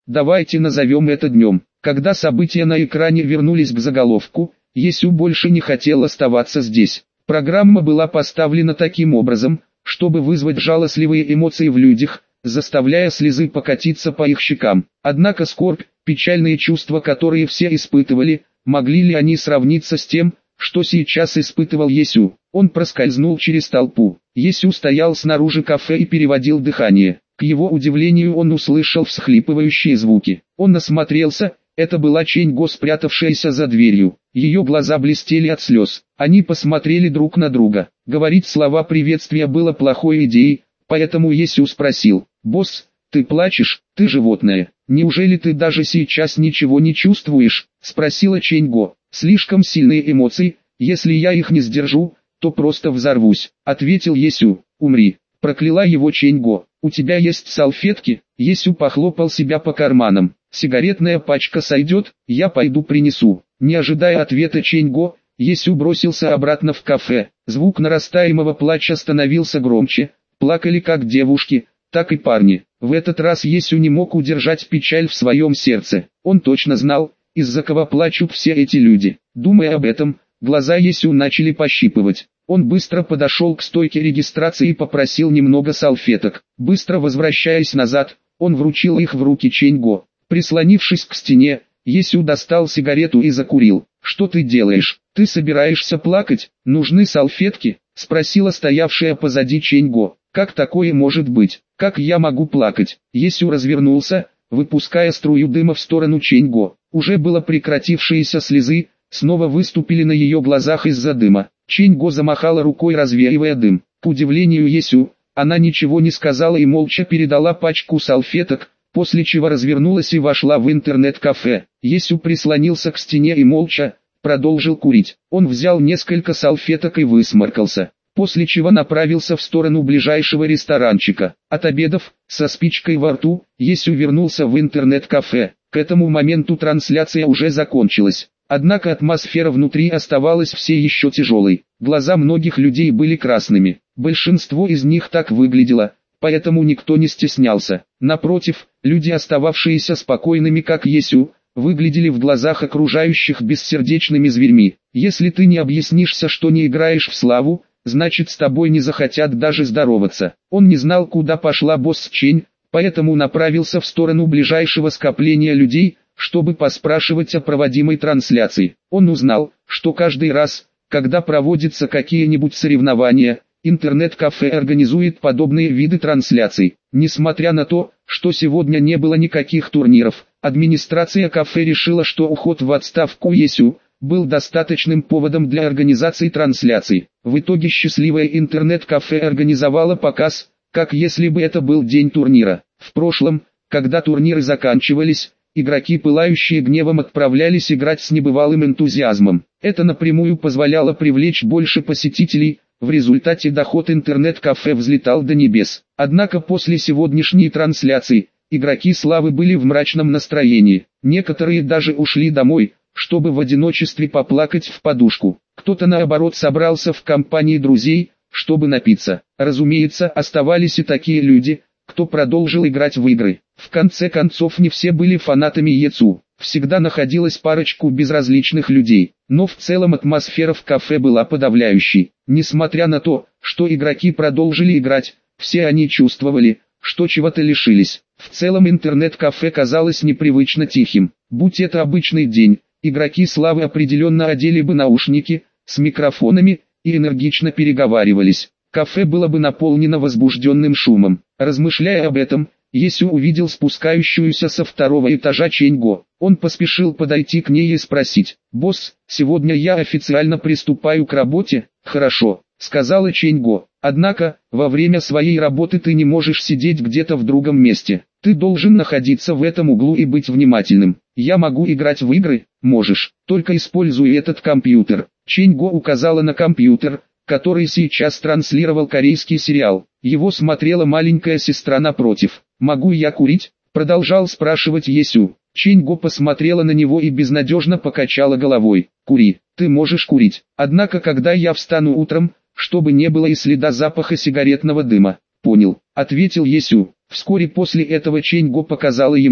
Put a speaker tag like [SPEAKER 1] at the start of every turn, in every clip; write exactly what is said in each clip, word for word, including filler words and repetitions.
[SPEAKER 1] Давайте назовем это днем. Когда события на экране вернулись к заголовку, Есю больше не хотел оставаться здесь. Программа была поставлена таким образом, чтобы вызвать жалостливые эмоции в людях, заставляя слезы покатиться по их щекам. Однако скорбь, печальные чувства, которые все испытывали, могли ли они сравниться с тем, что сейчас испытывал Есю? Он проскользнул через толпу. Есю стоял снаружи кафе и переводил дыхание. К его удивлению он услышал всхлипывающие звуки. Он осмотрелся, это была Чэнь-го, спрятавшаяся за дверью. Ее глаза блестели от слез. Они посмотрели друг на друга. Говорить слова приветствия было плохой идеей, поэтому Есю спросил: «Босс, ты плачешь, ты животное. Неужели ты даже сейчас ничего не чувствуешь?» — спросила Чэнь-го. «Слишком сильные эмоции, если я их не сдержу, то просто взорвусь», — ответил Есю. «Умри», — прокляла его Чэнь-го. «У тебя есть салфетки?» Есю похлопал себя по карманам. «Сигаретная пачка сойдет, я пойду принесу». Не ожидая ответа Чэнь-го, Есю бросился обратно в кафе. Звук нарастаемого плача становился громче. Плакали как девушки, так и парни. В этот раз Есю не мог удержать печаль в своем сердце. Он точно знал, из-за кого плачут все эти люди. Думая об этом, глаза Есю начали пощипывать. Он быстро подошел к стойке регистрации и попросил немного салфеток. Быстро возвращаясь назад, он вручил их в руки Чэнь-го. Прислонившись к стене, Есю достал сигарету и закурил. «Что ты делаешь? Ты собираешься плакать? Нужны салфетки?» — спросила стоявшая позади Чэнь-го. «Как такое может быть? Как я могу плакать?» Есю развернулся, выпуская струю дыма в сторону Чэнь-го. Уже было прекратившиеся слезы, снова выступили на ее глазах из-за дыма. Чэнь-го замахала рукой, развеивая дым. К удивлению Есю, она ничего не сказала и молча передала пачку салфеток, после чего развернулась и вошла в интернет-кафе. Есю прислонился к стене и молча продолжил курить. Он взял несколько салфеток и высморкался, после чего направился в сторону ближайшего ресторанчика. Отобедав, со спичкой во рту, Есю вернулся в интернет-кафе. К этому моменту трансляция уже закончилась. Однако атмосфера внутри оставалась все еще тяжелой. Глаза многих людей были красными. Большинство из них так выглядело, поэтому никто не стеснялся. Напротив, люди, остававшиеся спокойными как Есю, выглядели в глазах окружающих бессердечными зверьми. Если ты не объяснишься, что не играешь в славу, значит с тобой не захотят даже здороваться. Он не знал, куда пошла босс Чэнь, поэтому направился в сторону ближайшего скопления людей, чтобы поспрашивать о проводимой трансляции. Он узнал, что каждый раз, когда проводятся какие-нибудь соревнования, интернет-кафе организует подобные виды трансляций. Несмотря на то, что сегодня не было никаких турниров, администрация кафе решила, что уход в отставку Есю был достаточным поводом для организации трансляций. В итоге счастливое интернет-кафе организовало показ, как если бы это был день турнира. В прошлом, когда турниры заканчивались, игроки, пылающие гневом, отправлялись играть с небывалым энтузиазмом. Это напрямую позволяло привлечь больше посетителей, в результате доход интернет-кафе взлетал до небес. Однако после сегодняшней трансляции, игроки славы были в мрачном настроении. Некоторые даже ушли домой, чтобы в одиночестве поплакать в подушку. Кто-то наоборот собрался в компании друзей, чтобы напиться. Разумеется, оставались и такие люди, кто продолжил играть в игры. В конце концов, не все были фанатами Есю. Всегда находилась парочку безразличных людей, но в целом атмосфера в кафе была подавляющей. Несмотря на то, что игроки продолжили играть, все они чувствовали, что чего-то лишились. В целом интернет-кафе казалось непривычно тихим. Будь это обычный день, игроки славы определенно одели бы наушники с микрофонами и энергично переговаривались. Кафе было бы наполнено возбужденным шумом. Размышляя об этом, Есю увидел спускающуюся со второго этажа Чэнь-го. Он поспешил подойти к ней и спросить: «Босс, сегодня я официально приступаю к работе?» «Хорошо», — сказала Чэнь-го. «Однако, во время своей работы ты не можешь сидеть где-то в другом месте. Ты должен находиться в этом углу и быть внимательным. Я могу играть в игры?» «Можешь, только используй этот компьютер». Чэнь-го указала на компьютер, который сейчас транслировал корейский сериал. Его смотрела маленькая сестра напротив. «Могу я курить?» — продолжал спрашивать Есю. Чэнь-го посмотрела на него и безнадежно покачала головой. «Кури, ты можешь курить. Однако когда я встану утром, чтобы не было и следа запаха сигаретного дыма». «Понял», — ответил Есю. Вскоре после этого Чэнь-го показала ему,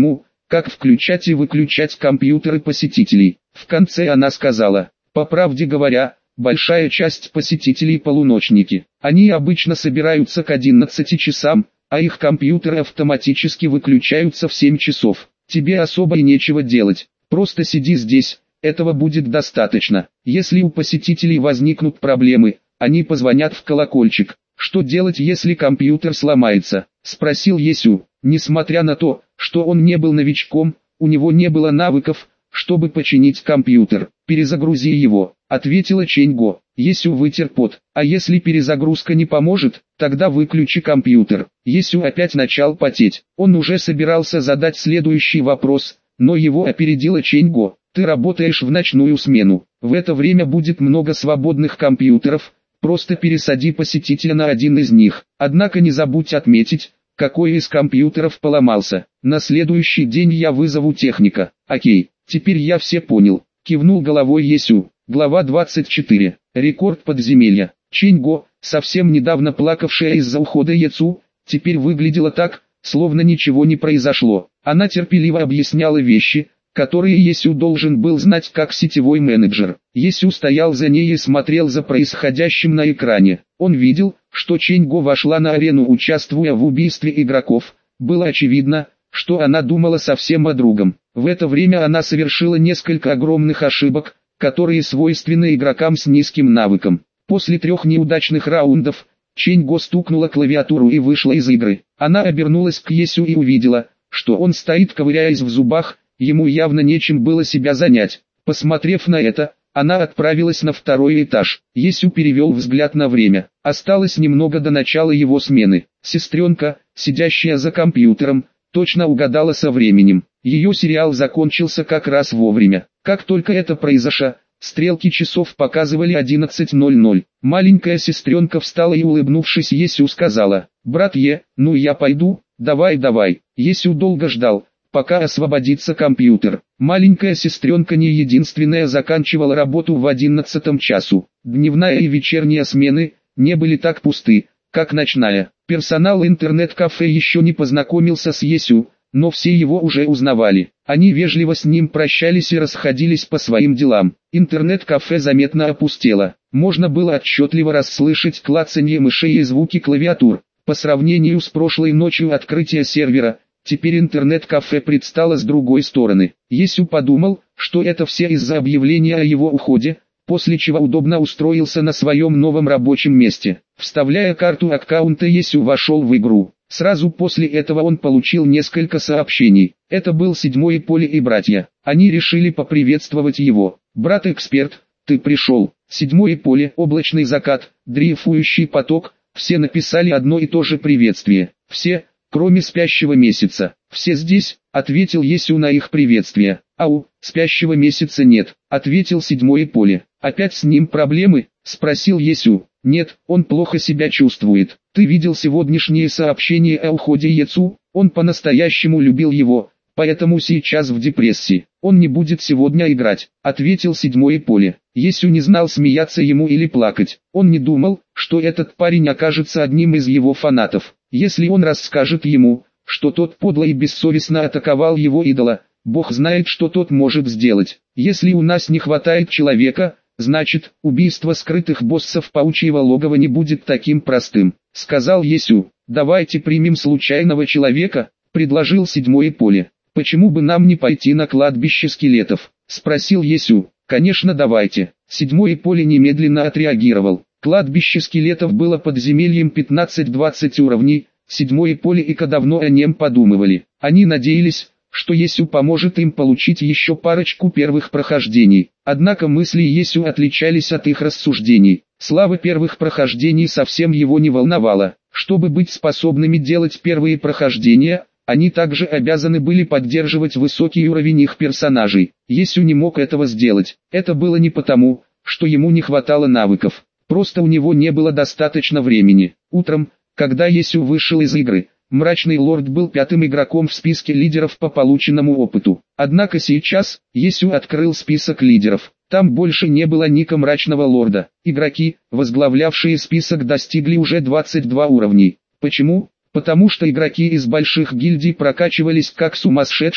[SPEAKER 1] как включать и выключать компьютеры посетителей. В конце она сказала: «По правде говоря, большая часть посетителей полуночники. Они обычно собираются к одиннадцати часам, а их компьютеры автоматически выключаются в семь часов. Тебе особо и нечего делать, просто сиди здесь, этого будет достаточно. Если у посетителей возникнут проблемы, они позвонят в колокольчик. Что делать, если компьютер сломается?» — спросил Есю. Несмотря на то, что он не был новичком, у него не было навыков, чтобы починить компьютер. «Перезагрузи его», — ответила Чэньго. Есю вытер пот. «А если перезагрузка не поможет, тогда выключи компьютер». Есю опять начал потеть. Он уже собирался задать следующий вопрос, но его опередила Чэньго. «Ты работаешь в ночную смену. В это время будет много свободных компьютеров, просто пересади посетителя на один из них. Однако не забудь отметить, какой из компьютеров поломался. На следующий день я вызову техника». «Окей, теперь я все понял», — кивнул головой Есю. Глава двадцать четыре. Рекорд подземелья. Чэньго, совсем недавно плакавшая из-за ухода Ецу, теперь выглядела так, словно ничего не произошло. Она терпеливо объясняла вещи, которые Есю должен был знать как сетевой менеджер. Есю стоял за ней и смотрел за происходящим на экране. Он видел, что Чэньго вошла на арену, участвуя в убийстве игроков. Было очевидно, что она думала совсем о другом. В это время она совершила несколько огромных ошибок, которые свойственны игрокам с низким навыком. После трех неудачных раундов, Чэньго стукнула клавиатуру и вышла из игры. Она обернулась к Есю и увидела, что он стоит, ковыряясь в зубах, ему явно нечем было себя занять. Посмотрев на это, она отправилась на второй этаж. Есю перевел взгляд на время. Осталось немного до начала его смены. Сестренка, сидящая за компьютером, точно угадала со временем. Ее сериал закончился как раз вовремя. Как только это произошло, стрелки часов показывали одиннадцать ноль ноль. Маленькая сестренка встала и, улыбнувшись Есю, сказала: «Брат Е, ну я пойду, давай давай». Есю долго ждал, пока освободится компьютер. Маленькая сестренка не единственная заканчивала работу в одиннадцатом часу. Дневная и вечерняя смены не были так пусты, как ночная. Персонал интернет-кафе еще не познакомился с Есю, но все его уже узнавали. Они вежливо с ним прощались и расходились по своим делам. Интернет-кафе заметно опустело. Можно было отчетливо расслышать клацанье мышей и звуки клавиатур. По сравнению с прошлой ночью открытия сервера, теперь интернет-кафе предстало с другой стороны. Есю подумал, что это все из-за объявления о его уходе, после чего удобно устроился на своем новом рабочем месте. Вставляя карту аккаунта, Есю вошел в игру. Сразу после этого он получил несколько сообщений. Это был седьмой Поле и братья. Они решили поприветствовать его. «Брат-эксперт, ты пришел». Седьмое Поле, облачный закат, дрейфующий поток, все написали одно и то же приветствие. Все, кроме спящего месяца. «Все здесь», — ответил Есю на их приветствие. «Ау, спящего месяца нет», — ответил седьмое Поле. «Опять с ним проблемы?» — спросил Есю. «Нет, он плохо себя чувствует. Ты видел сегодняшние сообщения о уходе Ецу? Он по-настоящему любил его, поэтому сейчас в депрессии. Он не будет сегодня играть», — ответил седьмое Поле. Есю не знал, смеяться ему или плакать. Он не думал, что этот парень окажется одним из его фанатов. Если он расскажет ему, что тот подло и бессовестно атаковал его идола, Бог знает, что тот может сделать. «Если у нас не хватает человека, значит, убийство скрытых боссов паучьего логова не будет таким простым», — сказал Есю. «Давайте примем случайного человека», — предложил седьмое Поле. «Почему бы нам не пойти на кладбище скелетов?» — спросил Есю. «Конечно, давайте». Седьмое Поле немедленно отреагировал. Кладбище скелетов было подземельем пятнадцать-двадцать уровней. Седьмое Поле и Ка давно о нем подумывали. Они надеялись, что Есю поможет им получить еще парочку первых прохождений. Однако мысли Есю отличались от их рассуждений. Слава первых прохождений совсем его не волновала. Чтобы быть способными делать первые прохождения, они также обязаны были поддерживать высокий уровень их персонажей. Есю не мог этого сделать. Это было не потому, что ему не хватало навыков. Просто у него не было достаточно времени. Утром, когда Есю вышел из игры, Мрачный Лорд был пятым игроком в списке лидеров по полученному опыту. Однако сейчас, Есю открыл список лидеров. Там больше не было ника Мрачного Лорда. Игроки, возглавлявшие список, достигли уже двадцати двух уровней. Почему? Потому что игроки из больших гильдий прокачивались как сумасшедшие,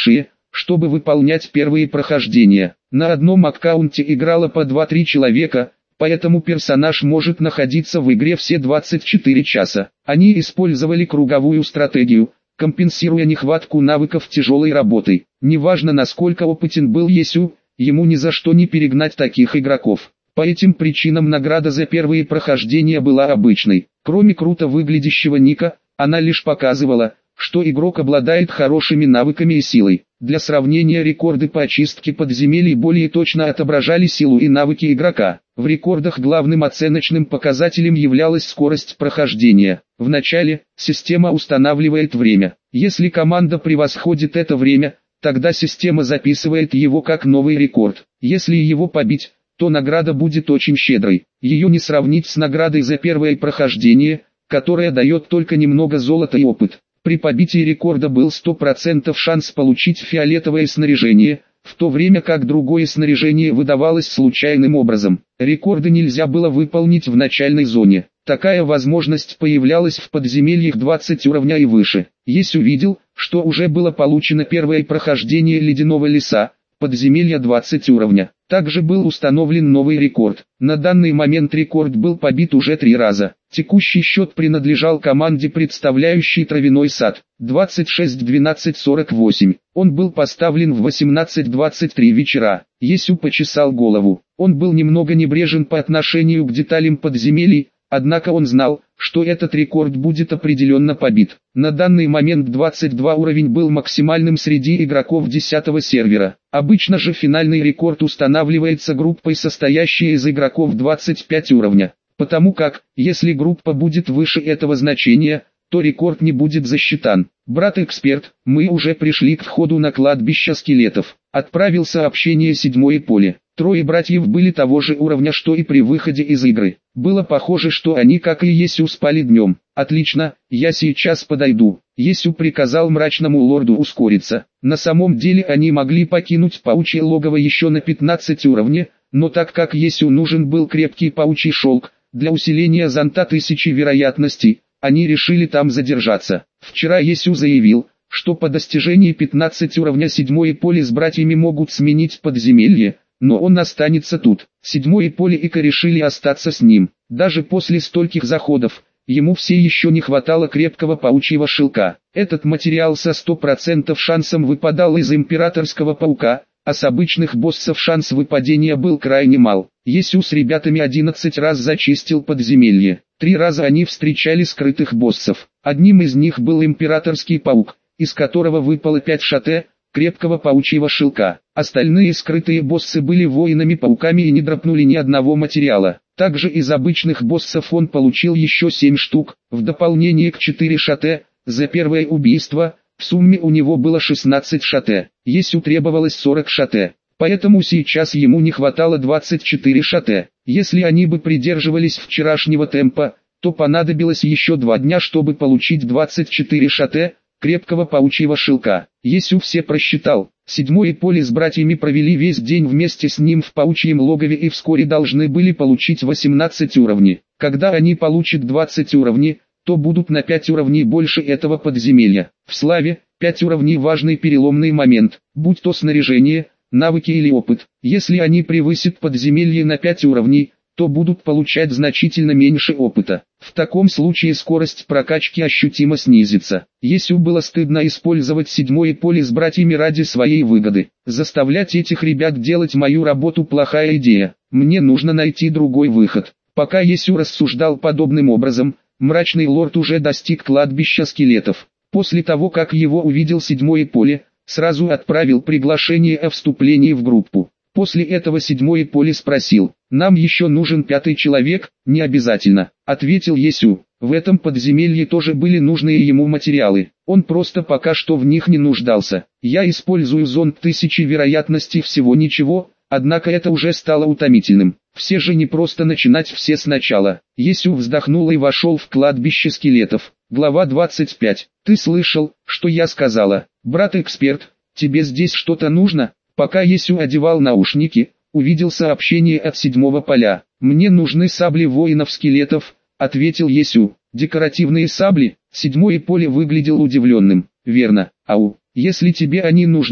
[SPEAKER 1] чтобы выполнять первые прохождения. На одном аккаунте играло по два-три человека, поэтому персонаж может находиться в игре все двадцать четыре часа. Они использовали круговую стратегию, компенсируя нехватку навыков тяжелой работой. Неважно, насколько опытен был Есю, ему ни за что не перегнать таких игроков. По этим причинам награда за первые прохождения была обычной. Кроме круто выглядящего ника, она лишь показывала, что игрок обладает хорошими навыками и силой. Для сравнения, рекорды по очистке подземелий более точно отображали силу и навыки игрока. В рекордах главным оценочным показателем являлась скорость прохождения. В начале система устанавливает время. Если команда превосходит это время, тогда система записывает его как новый рекорд. Если его побить, то награда будет очень щедрой. Ее не сравнить с наградой за первое прохождение, которая дает только немного золота и опыт. При побитии рекорда был сто процентов шанс получить фиолетовое снаряжение, в то время как другое снаряжение выдавалось случайным образом. Рекорды нельзя было выполнить в начальной зоне. Такая возможность появлялась в подземельях двадцать уровня и выше. Есть увидел, что уже было получено первое прохождение ледяного леса, подземелья двадцать уровня. Также был установлен новый рекорд. На данный момент рекорд был побит уже три раза. Текущий счет принадлежал команде, представляющей травяной сад, двадцать шесть двенадцать сорок восемь. Он был поставлен в восемнадцать двадцать три вечера. Есю почесал голову. Он был немного небрежен по отношению к деталям подземелий, однако он знал, что этот рекорд будет определенно побит. На данный момент двадцать два уровень был максимальным среди игроков десятого сервера. Обычно же финальный рекорд устанавливается группой, состоящей из игроков двадцать пять уровня. Потому как, если группа будет выше этого значения, то рекорд не будет засчитан. Брат-эксперт, мы уже пришли к входу на кладбище скелетов. Отправил сообщение седьмое поле. Трое братьев были того же уровня, что и при выходе из игры. Было похоже, что они, как и Есю, спали днем. Отлично, я сейчас подойду. Есю приказал мрачному лорду ускориться. На самом деле они могли покинуть паучье логово еще на пятнадцать уровне, но так как Есю нужен был крепкий паучий шелк, для усиления зонта тысячи вероятностей, они решили там задержаться. Вчера Есю заявил, что по достижении пятнадцати уровня седьмое поле с братьями могут сменить подземелье, но он останется тут. Седьмое поле и Ика решили остаться с ним. Даже после стольких заходов, ему все еще не хватало крепкого паучьего шелка. Этот материал со сто процентов шансом выпадал из императорского паука, а с обычных боссов шанс выпадения был крайне мал. Есю с ребятами одиннадцать раз зачистил подземелье. Три раза они встречали скрытых боссов. Одним из них был императорский паук, из которого выпало пять шате, крепкого паучьего шелка. Остальные скрытые боссы были воинами-пауками и не дропнули ни одного материала. Также из обычных боссов он получил еще семь штук, в дополнение к четыре шате, за первое убийство. В сумме у него было шестнадцать шате. Есю требовалось сорок шате, поэтому сейчас ему не хватало двадцать четыре шате. Если они бы придерживались вчерашнего темпа, то понадобилось еще два дня, чтобы получить двадцать четыре шате, крепкого паучьего шелка. Есю все просчитал. Седьмое поле с братьями провели весь день вместе с ним в паучьем логове и вскоре должны были получить восемнадцать уровней. Когда они получат двадцать уровней, то будут на пять уровней больше этого подземелья. В славе, пять уровней важный переломный момент, будь то снаряжение, навыки или опыт. Если они превысят подземелье на пять уровней, то будут получать значительно меньше опыта. В таком случае скорость прокачки ощутимо снизится. Есю было стыдно использовать седьмое поле с братьями ради своей выгоды. Заставлять этих ребят делать мою работу плохая идея. Мне нужно найти другой выход. Пока Есю рассуждал подобным образом, мрачный лорд уже достиг кладбища скелетов. После того, как его увидел седьмое поле, сразу отправил приглашение о вступлении в группу. После этого седьмое поле спросил: «Нам еще нужен пятый человек?» «Не обязательно», — ответил Есю. В этом подземелье тоже были нужные ему материалы. Он просто пока что в них не нуждался. «Я использую зонд тысячи вероятностей всего ничего», однако это уже стало утомительным. Все же не просто начинать все сначала. Есю вздохнул и вошел в кладбище скелетов. Глава двадцать пять. «Ты слышал, что я сказала? Брат-эксперт, тебе здесь что-то нужно?» Пока Есю одевал наушники, увидел сообщение от седьмого поля. «Мне нужны сабли воинов-скелетов», — ответил Есю. «Декоративные сабли?» Седьмое поле выглядел удивленным. «Верно, ау, если тебе они нужны,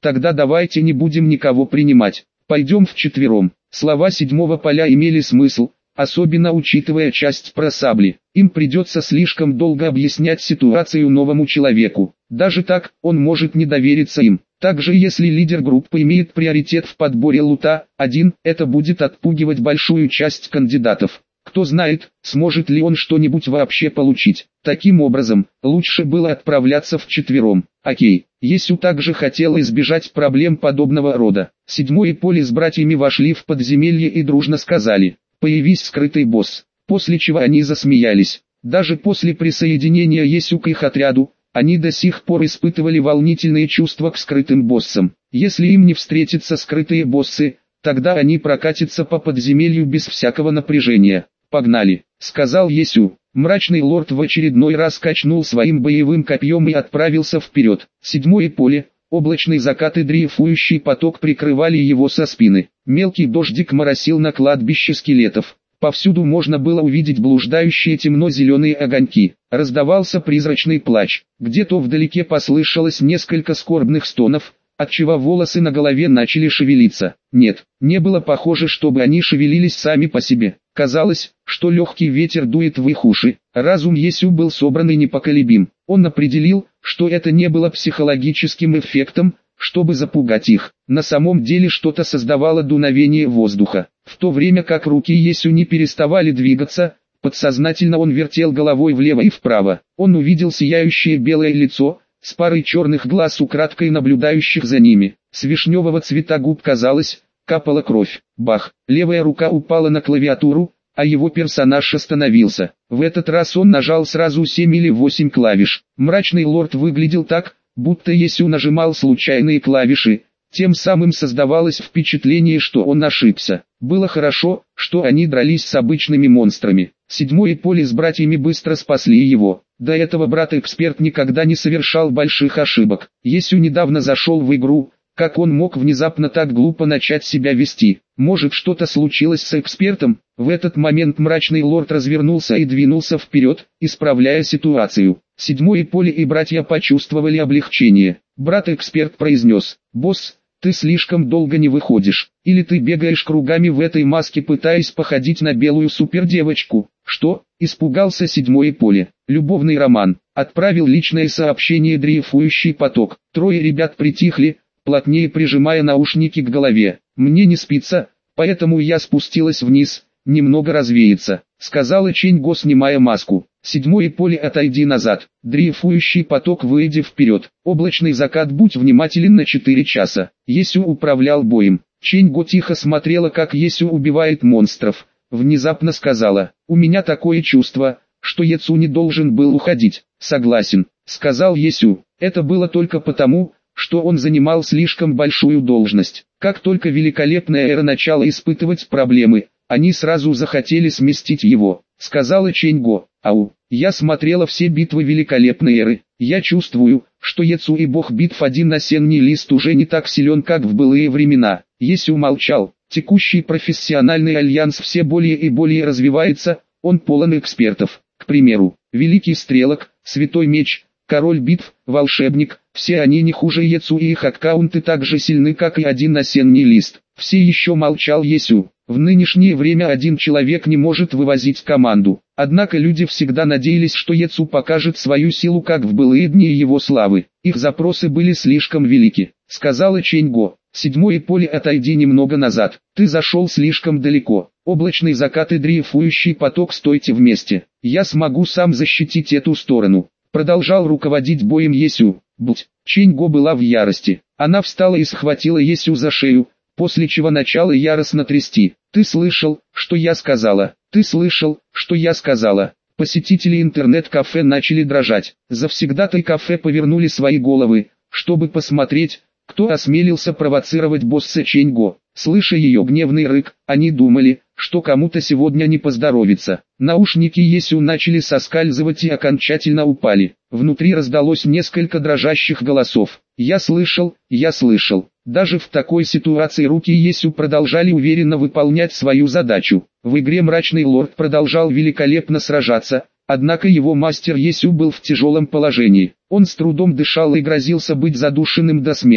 [SPEAKER 1] Тогда давайте не будем никого принимать. Пойдем вчетвером. Слова седьмого поля имели смысл, особенно учитывая часть про сабли. Им придется слишком долго объяснять ситуацию новому человеку. Даже так, он может не довериться им. Также если лидер группы имеет приоритет в подборе лута, один, это будет отпугивать большую часть кандидатов. Кто знает, сможет ли он что-нибудь вообще получить. Таким образом, лучше было отправляться вчетвером. Окей, Есю также хотел избежать проблем подобного рода. Седьмое поле с братьями вошли в подземелье и дружно сказали: «Появись скрытый босс», после чего они засмеялись. Даже после присоединения Есю к их отряду, они до сих пор испытывали волнительные чувства к скрытым боссам. Если им не встретятся скрытые боссы, тогда они прокатятся по подземелью без всякого напряжения. «Погнали», — сказал Есю. Мрачный лорд в очередной раз качнул своим боевым копьем и отправился вперед. Седьмое поле, облачный закат и дрейфующий поток прикрывали его со спины. Мелкий дождик моросил на кладбище скелетов. Повсюду можно было увидеть блуждающие темно-зеленые огоньки. Раздавался призрачный плач. Где-то вдалеке послышалось несколько скорбных стонов, отчего волосы на голове начали шевелиться. Нет, не было похоже, чтобы они шевелились сами по себе. Казалось, что легкий ветер дует в их уши. Разум Есю был собран и непоколебим. Он определил, что это не было психологическим эффектом, чтобы запугать их. На самом деле что-то создавало дуновение воздуха. В то время как руки Есю не переставали двигаться, подсознательно он вертел головой влево и вправо. Он увидел сияющее белое лицо, с парой черных глаз украдкой наблюдающих за ними. С вишневого цвета губ, казалось, капала кровь. Бах! Левая рука упала на клавиатуру, а его персонаж остановился. В этот раз он нажал сразу семь или восемь клавиш. Мрачный лорд выглядел так, будто Есю нажимал случайные клавиши. Тем самым создавалось впечатление, что он ошибся. Было хорошо, что они дрались с обычными монстрами. Седьмое поле с братьями быстро спасли его. До этого брат-эксперт никогда не совершал больших ошибок. Есю недавно зашел в игру. Как он мог внезапно так глупо начать себя вести? Может, что-то случилось с экспертом? В этот момент мрачный лорд развернулся и двинулся вперед, исправляя ситуацию. Седьмое поле и братья почувствовали облегчение. Брат-эксперт произнес: «Босс, ты слишком долго не выходишь. Или ты бегаешь кругами в этой маске, пытаясь походить на белую супердевочку?» «Что?» — испугался седьмое поле. «Любовный роман», — отправил личное сообщение дрейфующий поток. Трое ребят притихли, плотнее прижимая наушники к голове. «Мне не спится, поэтому я спустилась вниз, немного развеяться», — сказала Ченьго, снимая маску. «Седьмое поле, отойди назад». Дрейфующий поток, выйди вперед. Облачный закат, будь внимателен на четыре часа. Есю управлял боем. Ченьго тихо смотрела, как Есю убивает монстров. Внезапно сказала: «У меня такое чувство, что Ецу не должен был уходить». «Согласен», — сказал Есю. «Это было только потому, что он занимал слишком большую должность. Как только великолепная эра начала испытывать проблемы, они сразу захотели сместить его», — сказала Ченьго. «Ау, я смотрела все битвы великолепной эры. Я чувствую, что Ецу и бог битв один осенний лист уже не так силен, как в былые времена». Есю молчал. Текущий профессиональный альянс все более и более развивается, он полон экспертов. К примеру, Великий Стрелок, Святой Меч, Король Битв, Волшебник, все они не хуже Ецу, и их аккаунты так же сильны, как и один осенний лист. Все еще молчал Есю. В нынешнее время один человек не может вывозить команду. Однако люди всегда надеялись, что Ецу покажет свою силу, как в былые дни его славы. Их запросы были слишком велики, сказала Ченьго. «Седьмое поле, отойди немного назад. Ты зашел слишком далеко. Облачный закат и дрейфующий поток, стойте вместе. Я смогу сам защитить эту сторону». Продолжал руководить боем Есю. Будь. Ченьго была в ярости. Она встала и схватила Есю за шею, после чего начала яростно трясти. «Ты слышал, что я сказала? Ты слышал, что я сказала?» Посетители интернет-кафе начали дрожать. Завсегдатай кафе повернули свои головы, чтобы посмотреть, кто осмелился провоцировать босса Ченьго. Слыша ее гневный рык, они думали, что кому-то сегодня не поздоровится. Наушники Есю начали соскальзывать и окончательно упали. Внутри раздалось несколько дрожащих голосов. «Я слышал, я слышал». Даже в такой ситуации руки Есю продолжали уверенно выполнять свою задачу. В игре Мрачный Лорд продолжал великолепно сражаться, однако его мастер Есю был в тяжелом положении. Он с трудом дышал и грозился быть задушенным до смерти.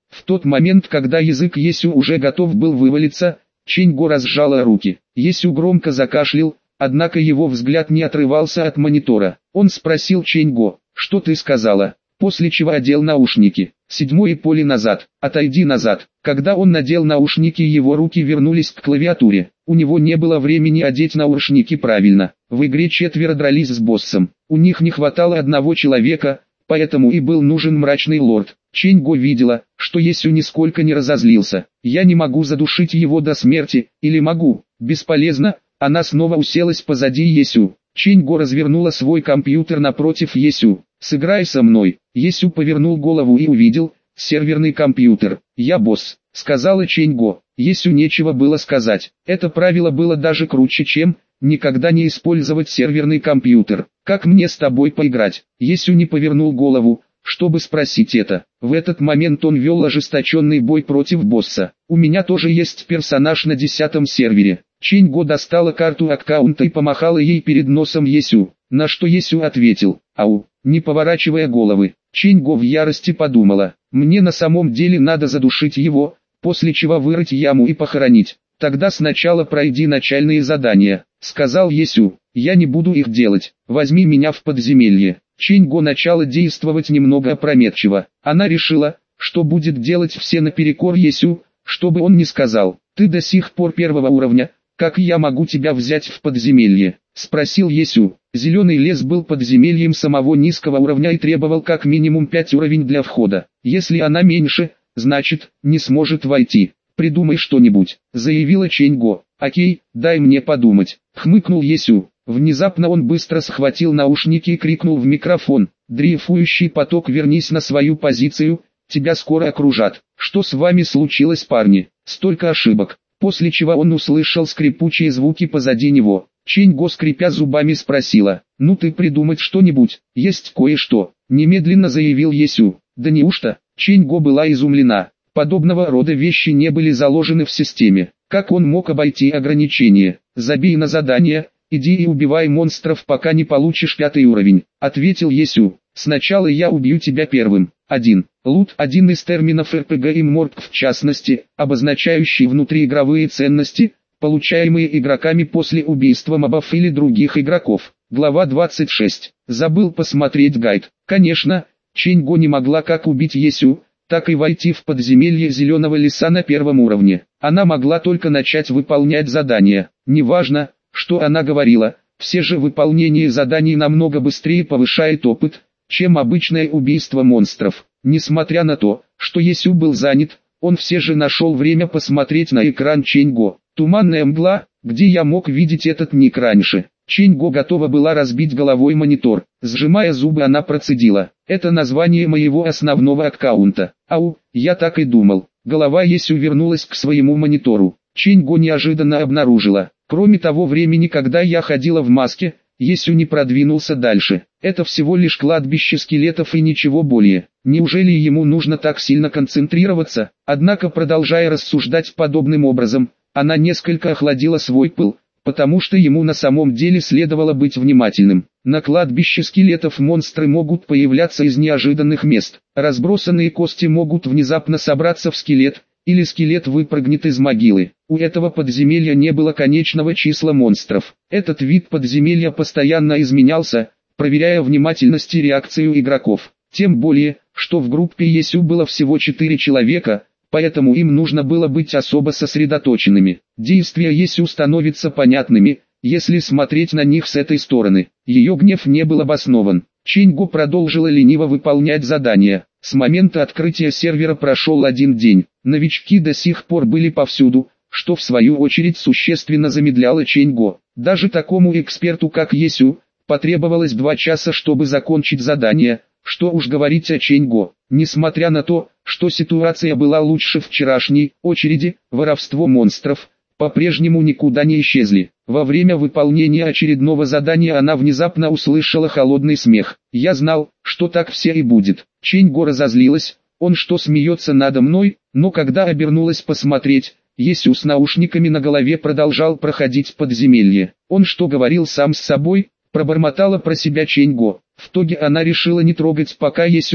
[SPEAKER 1] В тот момент, когда язык Есю уже готов был вывалиться, Чэньго разжала руки. Есю громко закашлял, однако его взгляд не отрывался от монитора. Он спросил Чэньго: «Что ты сказала?» После чего одел наушники. Седьмое поле назад, отойди назад. Когда он надел наушники, его руки вернулись к клавиатуре. У него не было времени одеть наушники правильно. В игре четверо дрались с боссом. У них не хватало одного человека, поэтому и был нужен мрачный лорд. Чэньго видела, что Есю нисколько не разозлился. «Я не могу задушить его до смерти, или могу?» «Бесполезно». Она снова уселась позади Есю. Чэньго развернула свой компьютер напротив Есю. «Сыграй со мной». Есю повернул голову и увидел серверный компьютер. «Я босс», — сказала Чэньго. Есю нечего было сказать. Это правило было даже круче, чем никогда не использовать серверный компьютер. «Как мне с тобой поиграть?» Есю не повернул голову, чтобы спросить это. В этот момент он вел ожесточенный бой против босса. «У меня тоже есть персонаж на десятом сервере». Чэньго достала карту аккаунта и помахала ей перед носом Есю, на что Есю ответил: «Ау», не поворачивая головы. Чэньго в ярости подумала: «Мне на самом деле надо задушить его, после чего вырыть яму и похоронить. Тогда сначала пройди начальные задания», — сказал Есю. «Я не буду их делать, возьми меня в подземелье». Чэньго начала действовать немного опрометчиво. Она решила, что будет делать все наперекор Есю, что бы он ни сказал. «Ты до сих пор первого уровня, как я могу тебя взять в подземелье?» — спросил Есю. Зеленый лес был подземельем самого низкого уровня и требовал как минимум пять уровень для входа. Если она меньше, значит, не сможет войти. «Придумай что-нибудь», — заявила Чэньго. «Окей, дай мне подумать», — хмыкнул Есю. Внезапно он быстро схватил наушники и крикнул в микрофон: «Дрейфующий поток, вернись на свою позицию, тебя скоро окружат». «Что с вами случилось, парни? Столько ошибок». После чего он услышал скрипучие звуки позади него. Чэньго, скрипя зубами, спросила: «Ну ты придумать что-нибудь?» «Есть кое-что», — немедленно заявил Есю. «Да неужто?» Чэньго была изумлена. Подобного рода вещи не были заложены в системе. Как он мог обойти ограничения? «Забей на задание, иди и убивай монстров, пока не получишь пятый уровень», — ответил Есю. «Сначала я убью тебя первым». один. Лут – один из терминов эр пи джи и морг, в частности, обозначающий внутриигровые ценности, получаемые игроками после убийства мобов или других игроков. Глава двадцать шесть. Забыл посмотреть гайд. Конечно, Чэньго не могла как убить Есю, так и войти в подземелье Зеленого леса на первом уровне. Она могла только начать выполнять задания. Неважно, что она говорила, все же выполнение заданий намного быстрее повышает опыт, чем обычное убийство монстров. Несмотря на то, что Есю был занят, он все же нашел время посмотреть на экран Чэньго. «Туманная мгла, где я мог видеть этот ник раньше?» Чэньго готова была разбить головой монитор. Сжимая зубы, она процедила: «Это название моего основного аккаунта». «Ау, я так и думал». Голова Есю вернулась к своему монитору. Чэньго неожиданно обнаружила: «Кроме того времени, когда я ходила в маске, Есю не продвинулся дальше. Это всего лишь кладбище скелетов и ничего более. Неужели ему нужно так сильно концентрироваться?» Однако, продолжая рассуждать подобным образом, она несколько охладила свой пыл, потому что ему на самом деле следовало быть внимательным. На кладбище скелетов монстры могут появляться из неожиданных мест. Разбросанные кости могут внезапно собраться в скелет, или скелет выпрыгнет из могилы. У этого подземелья не было конечного числа монстров. Этот вид подземелья постоянно изменялся, проверяя внимательность и реакцию игроков. Тем более, что в группе Есю было всего четыре человека, поэтому им нужно было быть особо сосредоточенными. Действия Есю становятся понятными, если смотреть на них с этой стороны. Ее гнев не был обоснован. Чэньго продолжила лениво выполнять задания. С момента открытия сервера прошел один день. Новички до сих пор были повсюду, что в свою очередь существенно замедляло Чэньго. Даже такому эксперту, как Есю, потребовалось два часа, чтобы закончить задание, что уж говорить о Чэньго. Несмотря на то, что ситуация была лучше вчерашней, очереди, воровство монстров, по-прежнему никуда не исчезли. Во время выполнения очередного задания она внезапно услышала холодный смех. «Я знал, что так все и будет». Чэньго разозлилась: «Он что, смеется надо мной?» Но когда обернулась посмотреть, Есю с наушниками на голове продолжал проходить подземелье. «Он что, говорил сам с собой?» Пробормотала про себя Чэньго. В итоге она решила не трогать пока Есю,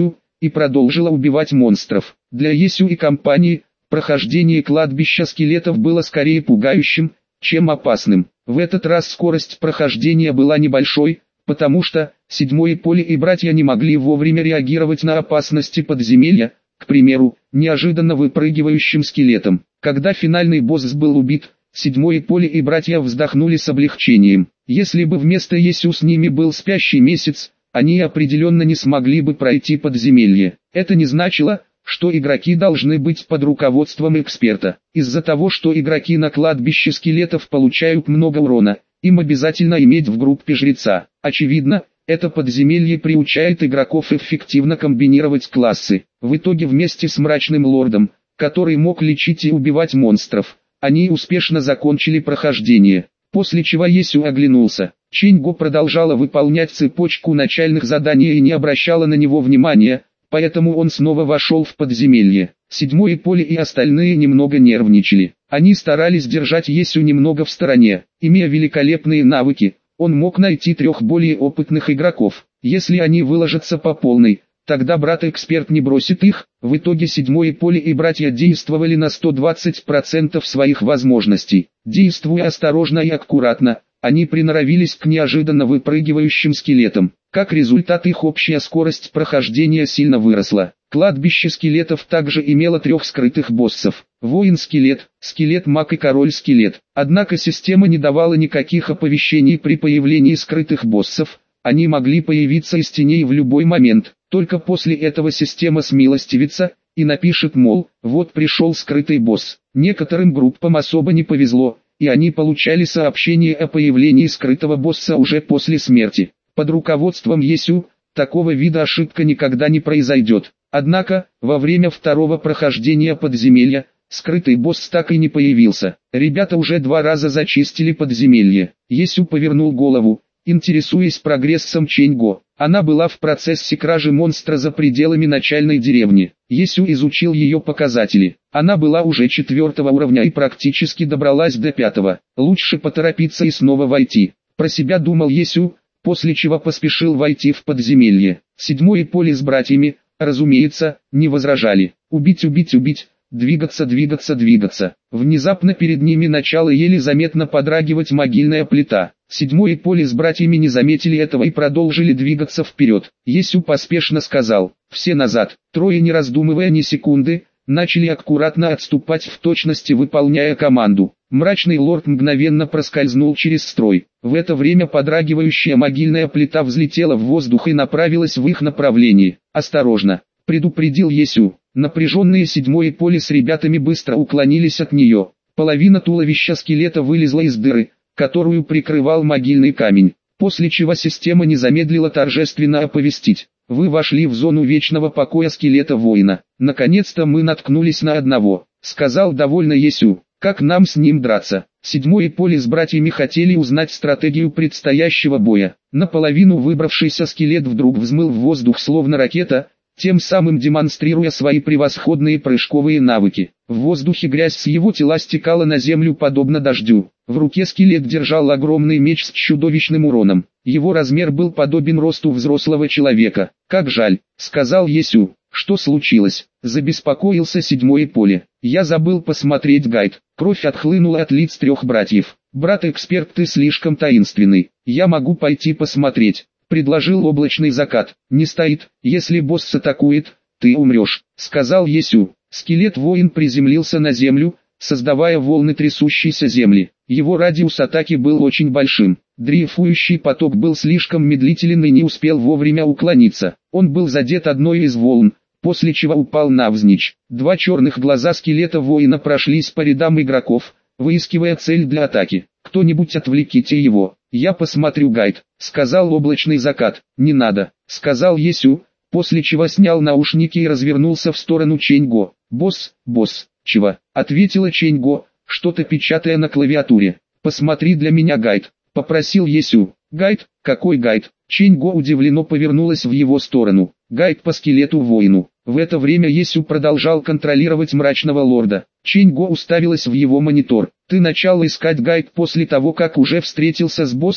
[SPEAKER 1] и продолжила убивать монстров. Для Есю и компании, прохождение кладбища скелетов было скорее пугающим, чем опасным. В этот раз скорость прохождения была небольшой, потому что седьмое поле и братья не могли вовремя реагировать на опасности подземелья, к примеру, неожиданно выпрыгивающим скелетом. Когда финальный босс был убит, седьмое поле и братья вздохнули с облегчением. Если бы вместо Есю с ними был спящий месяц, они определенно не смогли бы пройти подземелье. Это не значило, что игроки должны быть под руководством эксперта. Из-за того, что игроки на кладбище скелетов получают много урона, им обязательно иметь в группе жреца. Очевидно, это подземелье приучает игроков эффективно комбинировать классы. В итоге вместе с Мрачным Лордом, который мог лечить и убивать монстров, они успешно закончили прохождение. После чего Есю оглянулся. Чэнь-Го продолжала выполнять цепочку начальных заданий и не обращала на него внимания, поэтому он снова вошел в подземелье. Седьмое поле и остальные немного нервничали. Они старались держать Есю немного в стороне. Имея великолепные навыки, он мог найти трех более опытных игроков. Если они выложатся по полной, тогда брат-эксперт не бросит их. В итоге седьмое поле и братья действовали на сто двадцать процентов своих возможностей. Действуя осторожно и аккуратно, они приноровились к неожиданно выпрыгивающим скелетам. Как результат, их общая скорость прохождения сильно выросла. Кладбище скелетов также имело трех скрытых боссов: воин-скелет, скелет-маг и король-скелет. Однако система не давала никаких оповещений при появлении скрытых боссов, они могли появиться из теней в любой момент. Только после этого система смилостивится и напишет, мол, вот пришел скрытый босс. Некоторым группам особо не повезло, и они получали сообщение о появлении скрытого босса уже после смерти. Под руководством Есю, такого вида ошибка никогда не произойдет. Однако, во время второго прохождения подземелья, скрытый босс так и не появился. Ребята уже два раза зачистили подземелье. Есю повернул голову, интересуясь прогрессом Чэнь-Го. Она была в процессе кражи монстра за пределами начальной деревни. Есю изучил ее показатели. Она была уже четвертого уровня и практически добралась до пятого. Лучше поторопиться и снова войти. Про себя думал Есю, после чего поспешил войти в подземелье. Седьмое поле с братьями, разумеется, не возражали. Убить, убить, убить, двигаться, двигаться, двигаться. Внезапно перед ними начала еле заметно подрагивать могильная плита. Седьмое поле с братьями не заметили этого и продолжили двигаться вперед. Есю поспешно сказал: «Все назад». Трое, не раздумывая ни секунды, начали аккуратно отступать, в точности выполняя команду. Мрачный лорд мгновенно проскользнул через строй. В это время подрагивающая могильная плита взлетела в воздух и направилась в их направлении. «Осторожно!» — предупредил Есю. Напряженные седьмое поле с ребятами быстро уклонились от нее. Половина туловища скелета вылезла из дыры, которую прикрывал могильный камень. После чего система не замедлила торжественно оповестить: «Вы вошли в зону вечного покоя скелета воина». «Наконец-то мы наткнулись на одного», — сказал довольно Есю. «Как нам с ним драться?» Седьмое поле с братьями хотели узнать стратегию предстоящего боя. Наполовину выбравшийся скелет вдруг взмыл в воздух словно ракета, тем самым демонстрируя свои превосходные прыжковые навыки. В воздухе грязь с его тела стекала на землю подобно дождю. В руке скелет держал огромный меч с чудовищным уроном. Его размер был подобен росту взрослого человека. «Как жаль», — сказал Есю. «Что случилось?» — забеспокоился седьмое поле. «Я забыл посмотреть гайд». Кровь отхлынула от лиц трех братьев. «Брат-эксперт, ты слишком таинственный. Я могу пойти посмотреть», — предложил облачный закат. «Не стоит. Если босс атакует, ты умрешь», — сказал Есю. Скелет-воин приземлился на землю, создавая волны трясущейся земли. Его радиус атаки был очень большим. Дрейфующий поток был слишком медлителен и не успел вовремя уклониться. Он был задет одной из волн, после чего упал навзничь. Два черных глаза скелета-воина прошлись по рядам игроков, выискивая цель для атаки. «Кто-нибудь отвлеките его, я посмотрю гайд», — сказал облачный закат. «Не надо», — сказал Есю, после чего снял наушники и развернулся в сторону Чэнь-Го. «Босс, босс, чего?» — ответила Чэнь-Го, что-то печатая на клавиатуре. «Посмотри для меня гайд», — попросил Есю. «Гайд? Какой гайд?» Чэнь-Го удивленно повернулась в его сторону. «Гайд по скелету-воину». В это время Есю продолжал контролировать Мрачного Лорда. Чэнь-Го уставилась в его монитор. «Ты начал искать гайд после того, как уже встретился с боссом?»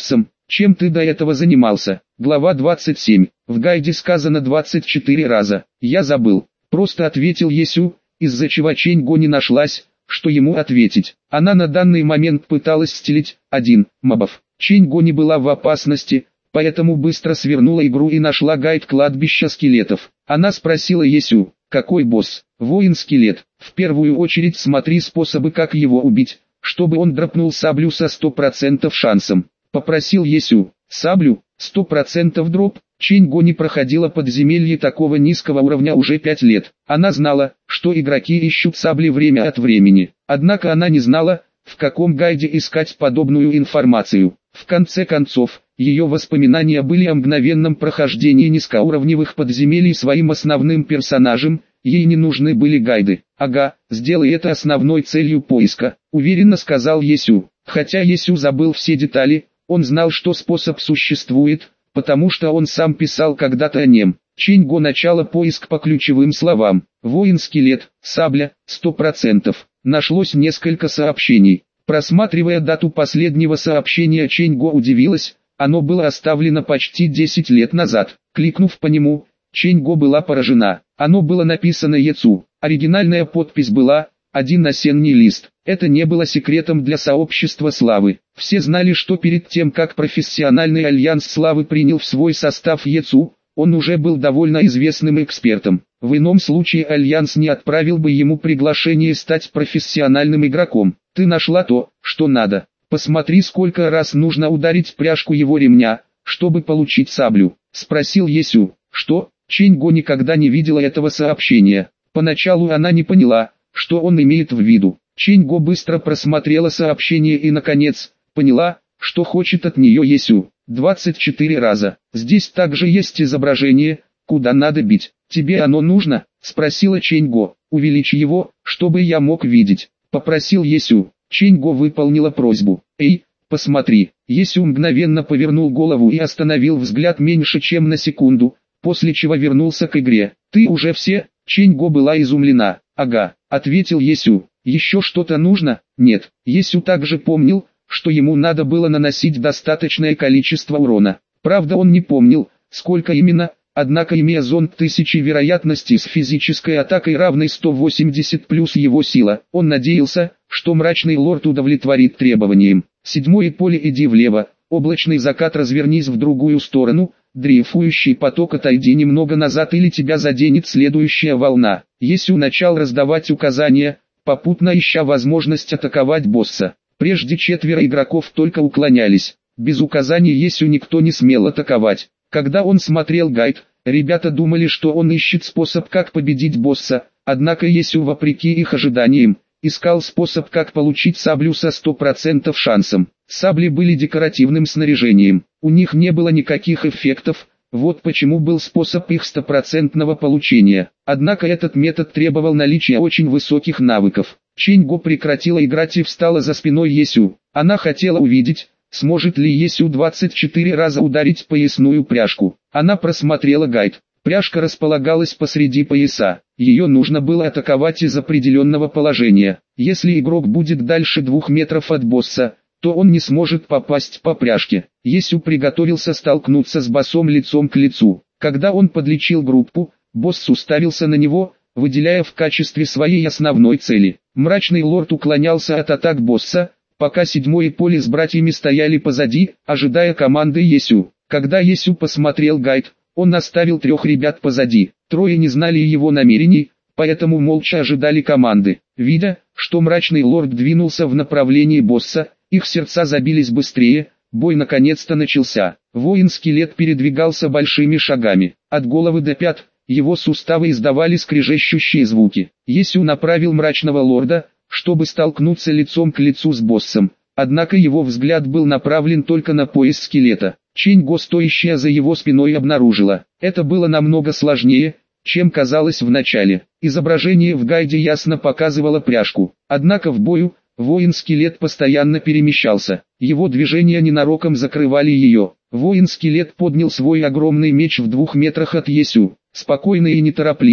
[SPEAKER 1] Чем ты до этого занимался? Глава двадцать семь. В гайде сказано двадцать четыре раза. Я забыл. Просто ответил Есю, из-за чего Чэнь-Го не нашлась, что ему ответить. Она на данный момент пыталась стелить один мобов. Чэнь-Го не была в опасности, поэтому быстро свернула игру и нашла гайд кладбища скелетов. Она спросила Есю, какой босс? Воин-скелет. В первую очередь смотри способы, как его убить, чтобы он дропнул саблю со сто процентов шансом. Попросил Есю. Саблю? сто процентов дроп? Чэнь-Го не проходила подземелье такого низкого уровня уже пять лет. Она знала, что игроки ищут сабли время от времени. Однако она не знала, в каком гайде искать подобную информацию. В конце концов, ее воспоминания были о мгновенном прохождении низкоуровневых подземелий своим основным персонажем, ей не нужны были гайды. «Ага, сделай это основной целью поиска», — уверенно сказал Есю. Хотя Есю забыл все детали, он знал, что способ существует, потому что он сам писал когда-то о нем. Чэнь-Го начало поиск по ключевым словам. Воин-скелет, сабля, сто процентов. Нашлось несколько сообщений. Просматривая дату последнего сообщения, Чэнь-Го удивилась, оно было оставлено почти десять лет назад. Кликнув по нему, Чэнь-Го была поражена. Оно было написано Ецу. Оригинальная подпись была «Один осенний лист». Это не было секретом для сообщества славы. Все знали, что перед тем, как профессиональный альянс славы принял в свой состав Ецу, он уже был довольно известным экспертом. В ином случае альянс не отправил бы ему приглашение стать профессиональным игроком. Ты нашла то, что надо. Посмотри, сколько раз нужно ударить пряжку его ремня, чтобы получить саблю. Спросил Есю. Что? Чэнь-Го никогда не видела этого сообщения. Поначалу она не поняла, что он имеет в виду. Чэнь-Го быстро просмотрела сообщение и, наконец, поняла, что хочет от нее Есю. двадцать четыре раза. Здесь также есть изображение, куда надо бить. Тебе оно нужно? Спросила Чэнь-Го. Увеличь его, чтобы я мог видеть. Попросил Есю. Чэнь-Го выполнила просьбу. Эй, посмотри. Есю мгновенно повернул голову и остановил взгляд меньше чем на секунду, после чего вернулся к игре. Ты уже все? Чэнь-Го была изумлена. Ага, ответил Есю. Еще что-то нужно? Нет. Есю также помнил, что ему надо было наносить достаточное количество урона. Правда, он не помнил, сколько именно, однако, имея зонд тысячи вероятностей с физической атакой равной сто восемьдесят плюс его сила, он надеялся, что мрачный лорд удовлетворит требованиям. Седьмое поле, иди влево, облачный закат, развернись в другую сторону, дрейфующий поток, отойди немного назад или тебя заденет следующая волна. Есю начал раздавать указания, попутно ища возможность атаковать босса. Прежде четверо игроков только уклонялись. Без указаний Есю никто не смел атаковать. Когда он смотрел гайд, ребята думали, что он ищет способ, как победить босса, однако Есю, вопреки их ожиданиям, искал способ, как получить саблю со сто процентов шансом. Сабли были декоративным снаряжением, у них не было никаких эффектов, вот почему был способ их стопроцентного получения. Однако этот метод требовал наличия очень высоких навыков. Чэнь-Го прекратила играть и встала за спиной Есю. Она хотела увидеть, сможет ли Есю двадцать четыре раза ударить поясную пряжку. Она просмотрела гайд. Пряжка располагалась посреди пояса. Ее нужно было атаковать из определенного положения. Если игрок будет дальше двух метров от босса, то он не сможет попасть по пряжке. Есю приготовился столкнуться с боссом лицом к лицу. Когда он подлечил группу, босс уставился на него, выделяя в качестве своей основной цели. Мрачный лорд уклонялся от атак босса, пока седьмое поле с братьями стояли позади, ожидая команды Есю. Когда Есю посмотрел гайд, он оставил трех ребят позади. Трое не знали его намерений, поэтому молча ожидали команды. Видя, что мрачный лорд двинулся в направлении босса, их сердца забились быстрее, бой наконец-то начался. Воин-скелет передвигался большими шагами, от головы до пят, его суставы издавали скрежещущие звуки. Есю направил мрачного лорда, чтобы столкнуться лицом к лицу с боссом, однако его взгляд был направлен только на пояс скелета. Чэнь-Го, стоящая за его спиной, обнаружила, это было намного сложнее, чем казалось в начале. Изображение в гайде ясно показывало пряжку, однако в бою, воин-скелет постоянно перемещался, его движения ненароком закрывали ее. Воин-скелет поднял свой огромный меч в двух метрах от Есю. Спокойный и неторопливый,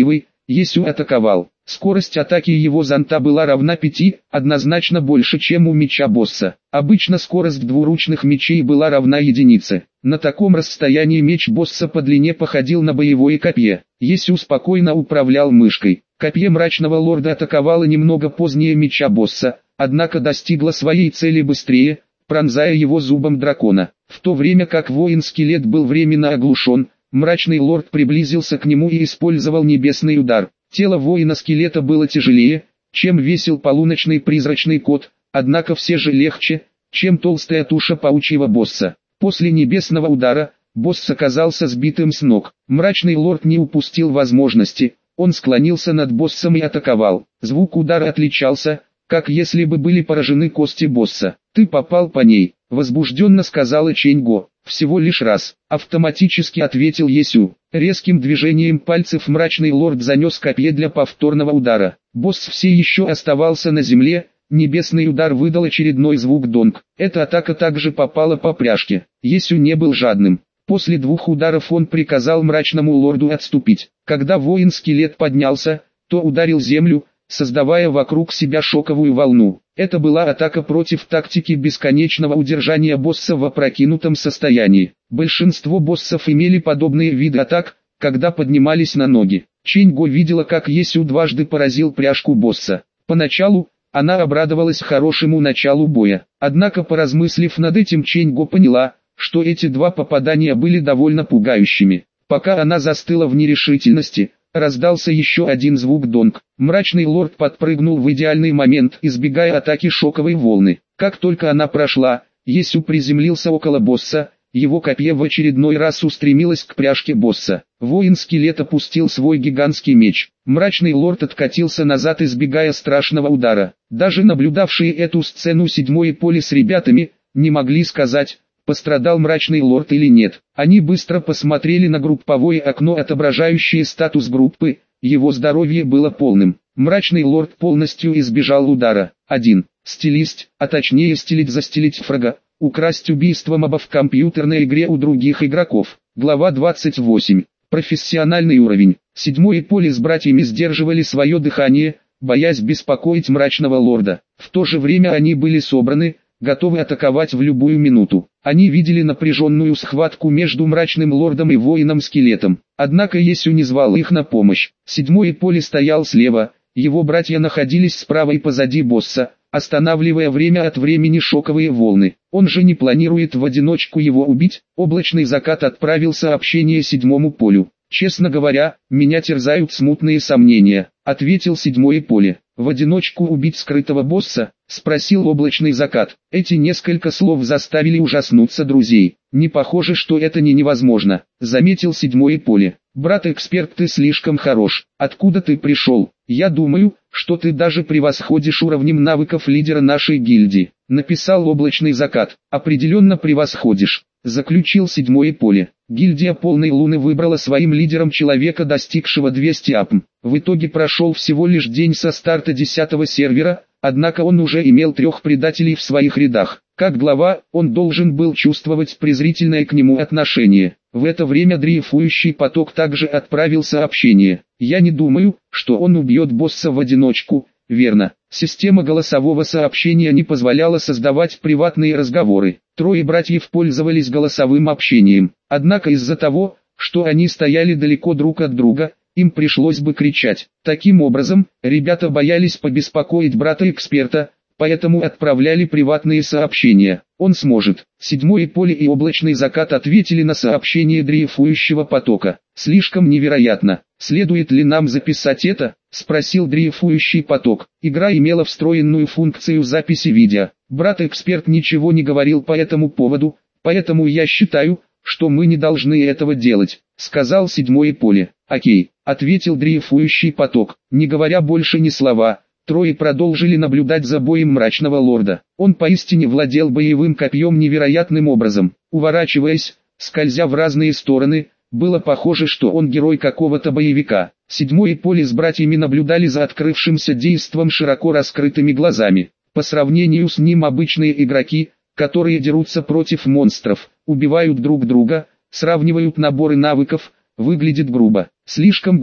[SPEAKER 1] Есю атаковал. Скорость атаки его зонта была равна пяти, однозначно больше, чем у меча босса. Обычно скорость двуручных мечей была равна единице. На таком расстоянии меч босса по длине походил на боевое копье. Есю спокойно управлял мышкой. Копье мрачного лорда атаковало немного позднее меча босса, однако достигло своей цели быстрее, пронзая его зубом дракона. В то время как воин-скелет был временно оглушен, мрачный лорд приблизился к нему и использовал небесный удар. Тело воина-скелета было тяжелее, чем весил полуночный призрачный кот, однако все же легче, чем толстая туша паучьего босса. После небесного удара, босс оказался сбитым с ног. Мрачный лорд не упустил возможности, он склонился над боссом и атаковал. Звук удара отличался, как если бы были поражены кости босса. «Ты попал по ней», — возбужденно сказала Чэнь-Го. «Всего лишь раз», — автоматически ответил Есю. Резким движением пальцев мрачный лорд занес копье для повторного удара. Босс все еще оставался на земле, небесный удар выдал очередной звук донг. Эта атака также попала по пряжке. Есю не был жадным. После двух ударов он приказал мрачному лорду отступить. Когда воин-скелет поднялся, то ударил землю, создавая вокруг себя шоковую волну. Это была атака против тактики бесконечного удержания босса в опрокинутом состоянии. Большинство боссов имели подобные виды атак, когда поднимались на ноги. Чэнь-Го видела, как Есю дважды поразил пряжку босса. Поначалу, она обрадовалась хорошему началу боя. Однако, поразмыслив над этим, Чэнь-Го поняла, что эти два попадания были довольно пугающими. Пока она застыла в нерешительности, раздался еще один звук донг. Мрачный лорд подпрыгнул в идеальный момент, избегая атаки шоковой волны. Как только она прошла, Есю приземлился около босса, его копье в очередной раз устремилось к пряжке босса. Воин-скелет опустил свой гигантский меч. Мрачный лорд откатился назад, избегая страшного удара. Даже наблюдавшие эту сцену седьмое поле с ребятами не могли сказать, пострадал мрачный лорд или нет. Они быстро посмотрели на групповое окно, отображающее статус группы, его здоровье было полным. Мрачный лорд полностью избежал удара. один. Стилист, а точнее стилить застилить фрага, украсть убийство моба в компьютерной игре у других игроков. Глава двадцать восемь. Профессиональный уровень. Седьмое поле с братьями сдерживали свое дыхание, боясь беспокоить мрачного лорда. В то же время они были собраны, готовы атаковать в любую минуту. Они видели напряженную схватку между мрачным лордом и воином-скелетом. Однако Есю не звал их на помощь. Седьмое поле стоял слева, его братья находились справа и позади босса, останавливая время от времени шоковые волны. Он же не планирует в одиночку его убить. Облачный закат отправил сообщение седьмому полю. «Честно говоря, меня терзают смутные сомнения», — ответил седьмое поле. «В одиночку убить скрытого босса?» — спросил облачный закат. Эти несколько слов заставили ужаснуться друзей. «Не похоже, что это не невозможно», — заметил седьмое поле. «Брат-эксперт, ты слишком хорош. Откуда ты пришел? Я думаю, что ты даже превосходишь уровнем навыков лидера нашей гильдии», — написал облачный закат. «Определенно превосходишь», — заключил седьмое поле. Гильдия Полной Луны выбрала своим лидером человека, достигшего двухсот АПМ. В итоге прошел всего лишь день со старта десятого сервера, однако он уже имел трех предателей в своих рядах. Как глава, он должен был чувствовать презрительное к нему отношение. В это время дрейфующий поток также отправил сообщение. «Я не думаю, что он убьет босса в одиночку». Верно, система голосового сообщения не позволяла создавать приватные разговоры. Трое братьев пользовались голосовым общением. Однако из-за того, что они стояли далеко друг от друга, им пришлось бы кричать. Таким образом, ребята боялись побеспокоить брата-эксперта, поэтому отправляли приватные сообщения. Он сможет. Седьмое поле и облачный закат ответили на сообщение дрейфующего потока. «Слишком невероятно. Следует ли нам записать это?» — спросил дрейфующий поток. Игра имела встроенную функцию записи видео. Брат-эксперт ничего не говорил по этому поводу, поэтому я считаю, что мы не должны этого делать, — сказал седьмое поле. «Окей», — ответил дрейфующий поток. Не говоря больше ни слова, трое продолжили наблюдать за боем мрачного лорда. Он поистине владел боевым копьем невероятным образом. Уворачиваясь, скользя в разные стороны, было похоже, что он герой какого-то боевика. Седьмое поле с братьями наблюдали за открывшимся действом широко раскрытыми глазами. По сравнению с ним обычные игроки, которые дерутся против монстров, убивают друг друга, сравнивают наборы навыков, выглядит грубо, слишком грубо.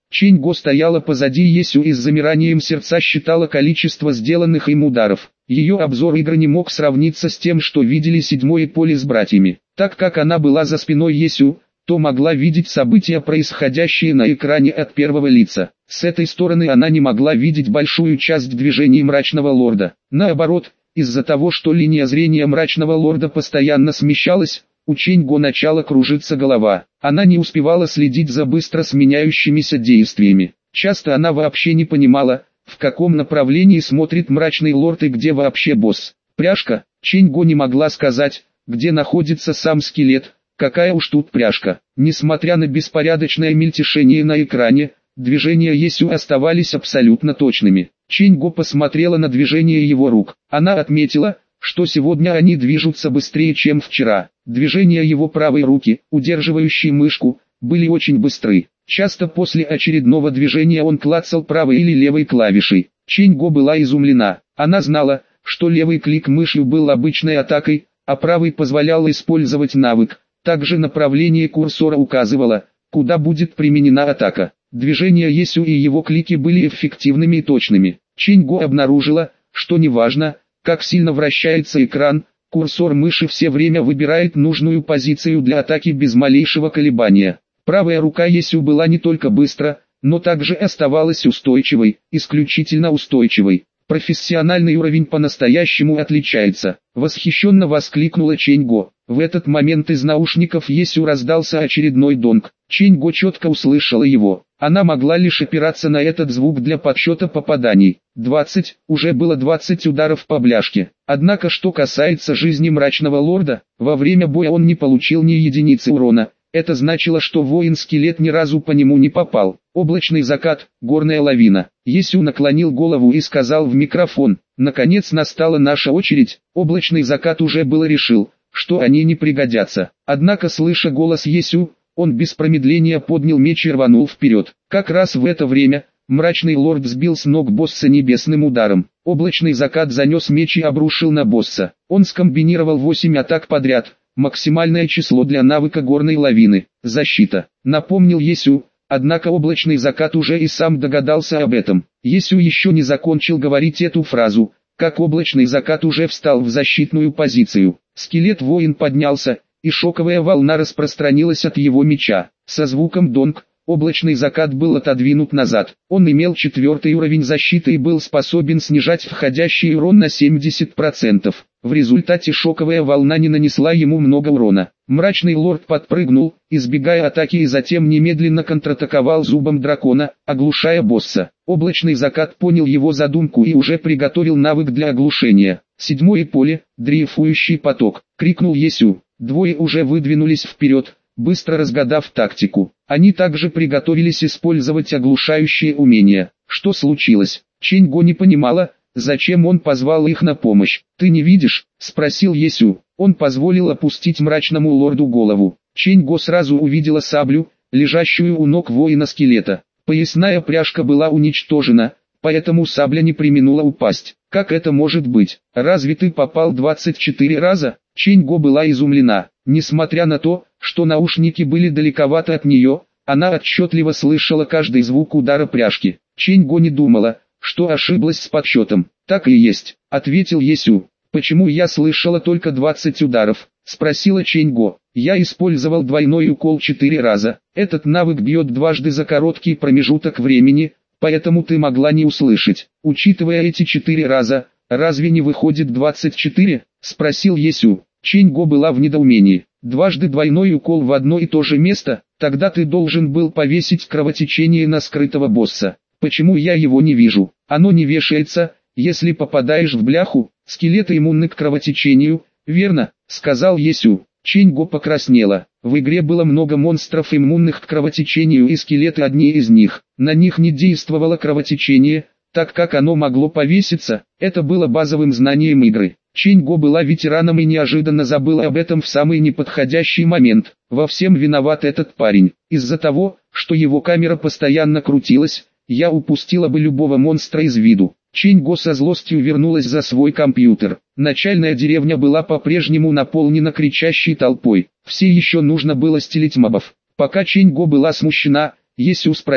[SPEAKER 1] Чень Го стояла позади Есю и с замиранием сердца считала количество сделанных им ударов. Ее обзор игры не мог сравниться с тем, что видели седьмой и Поле с братьями. Так как она была за спиной Есю, то могла видеть события, происходящие на экране от первого лица. С этой стороны она не могла видеть большую часть движений Мрачного Лорда. Наоборот, из-за того, что линия зрения Мрачного Лорда постоянно смещалась, у Чень Го начала кружиться голова. Она не успевала следить за быстро сменяющимися действиями. Часто она вообще не понимала, в каком направлении смотрит Мрачный Лорд и где вообще босс. Пряжка. Чень Го не могла сказать, где находится сам скелет, какая уж тут пряжка. Несмотря на беспорядочное мельтешение на экране, движения Есю оставались абсолютно точными. Чень Го посмотрела на движение его рук. Она отметила, что сегодня они движутся быстрее, чем вчера. Движения его правой руки, удерживающей мышку, были очень быстры. Часто после очередного движения он клацал правой или левой клавишей. Чень Го была изумлена. Она знала, что левый клик мышью был обычной атакой, а правый позволял использовать навык. Также направление курсора указывало, куда будет применена атака. Движения Есю и его клики были эффективными и точными. Чень Го обнаружила, что неважно, как сильно вращается экран, курсор мыши все время выбирает нужную позицию для атаки без малейшего колебания. Правая рука Есю была не только быстра, но также оставалась устойчивой, исключительно устойчивой. Профессиональный уровень по-настоящему отличается. Восхищенно воскликнула Чень Го. В этот момент из наушников Есю раздался очередной донг. Чень Го четко услышала его. Она могла лишь опираться на этот звук для подсчета попаданий. двадцать, уже было двадцать ударов по бляшке. Однако что касается жизни Мрачного Лорда, во время боя он не получил ни единицы урона. Это значило, что воин-скелет ни разу по нему не попал. Облачный закат, горная лавина. Есю наклонил голову и сказал в микрофон: «Наконец настала наша очередь». Облачный закат уже было решил, что они не пригодятся. Однако, слыша голос Есю, он без промедления поднял меч и рванул вперед. Как раз в это время Мрачный Лорд сбил с ног босса небесным ударом. Облачный закат занес меч и обрушил на босса. Он скомбинировал восемь атак подряд. Максимальное число для навыка горной лавины. Защита. Напомнил Есю, однако облачный закат уже и сам догадался об этом. Есю еще не закончил говорить эту фразу, как облачный закат уже встал в защитную позицию. Скелет-воин поднялся, и шоковая волна распространилась от его меча. Со звуком донг, облачный закат был отодвинут назад. Он имел четвертый уровень защиты и был способен снижать входящий урон на семьдесят процентов. В результате шоковая волна не нанесла ему много урона. Мрачный Лорд подпрыгнул, избегая атаки, и затем немедленно контратаковал зубом дракона, оглушая босса. Облачный закат понял его задумку и уже приготовил навык для оглушения. Седьмое поле, дрейфующий поток, крикнул Есю. Двое уже выдвинулись вперед, быстро разгадав тактику. Они также приготовились использовать оглушающие умения. Что случилось? Чень Го не понимала, зачем он позвал их на помощь. «Ты не видишь?» – спросил Есю. Он позволил опустить Мрачному Лорду голову. Чень Го сразу увидела саблю, лежащую у ног воина-скелета. Поясная пряжка была уничтожена, поэтому сабля не преминула упасть. «Как это может быть? Разве ты попал двадцать четыре раза?» Чень Го была изумлена. Несмотря на то, что наушники были далековато от нее, она отчетливо слышала каждый звук удара пряжки. Чень Го не думала, что ошиблась с подсчетом. «Так и есть», — ответил Есю. «Почему я слышала только двадцать ударов?» — спросила Чень Го. «Я использовал двойной укол четыре раза. Этот навык бьет дважды за короткий промежуток времени, поэтому ты могла не услышать. Учитывая эти четыре раза, разве не выходит двадцать четыре?» — спросил Есю. Чень Го была в недоумении. «Дважды двойной укол в одно и то же место? Тогда ты должен был повесить кровотечение на скрытого босса. Почему я его не вижу? Оно не вешается, если попадаешь в бляху. Скелеты иммунны к кровотечению, верно?» — сказал Есю. Чень Го покраснела. В игре было много монстров иммунных к кровотечению, и скелеты одни из них. На них не действовало кровотечение, так как оно могло повеситься. Это было базовым знанием игры. Чень Го была ветераном и неожиданно забыла об этом в самый неподходящий момент. Во всем виноват этот парень. Из-за того, что его камера постоянно крутилась, я упустила бы любого монстра из виду. Чень Го со злостью вернулась за свой компьютер. Начальная деревня была по-прежнему наполнена кричащей толпой. Все еще нужно было стелить мобов. Пока Чень Го была смущена, Есю спросил: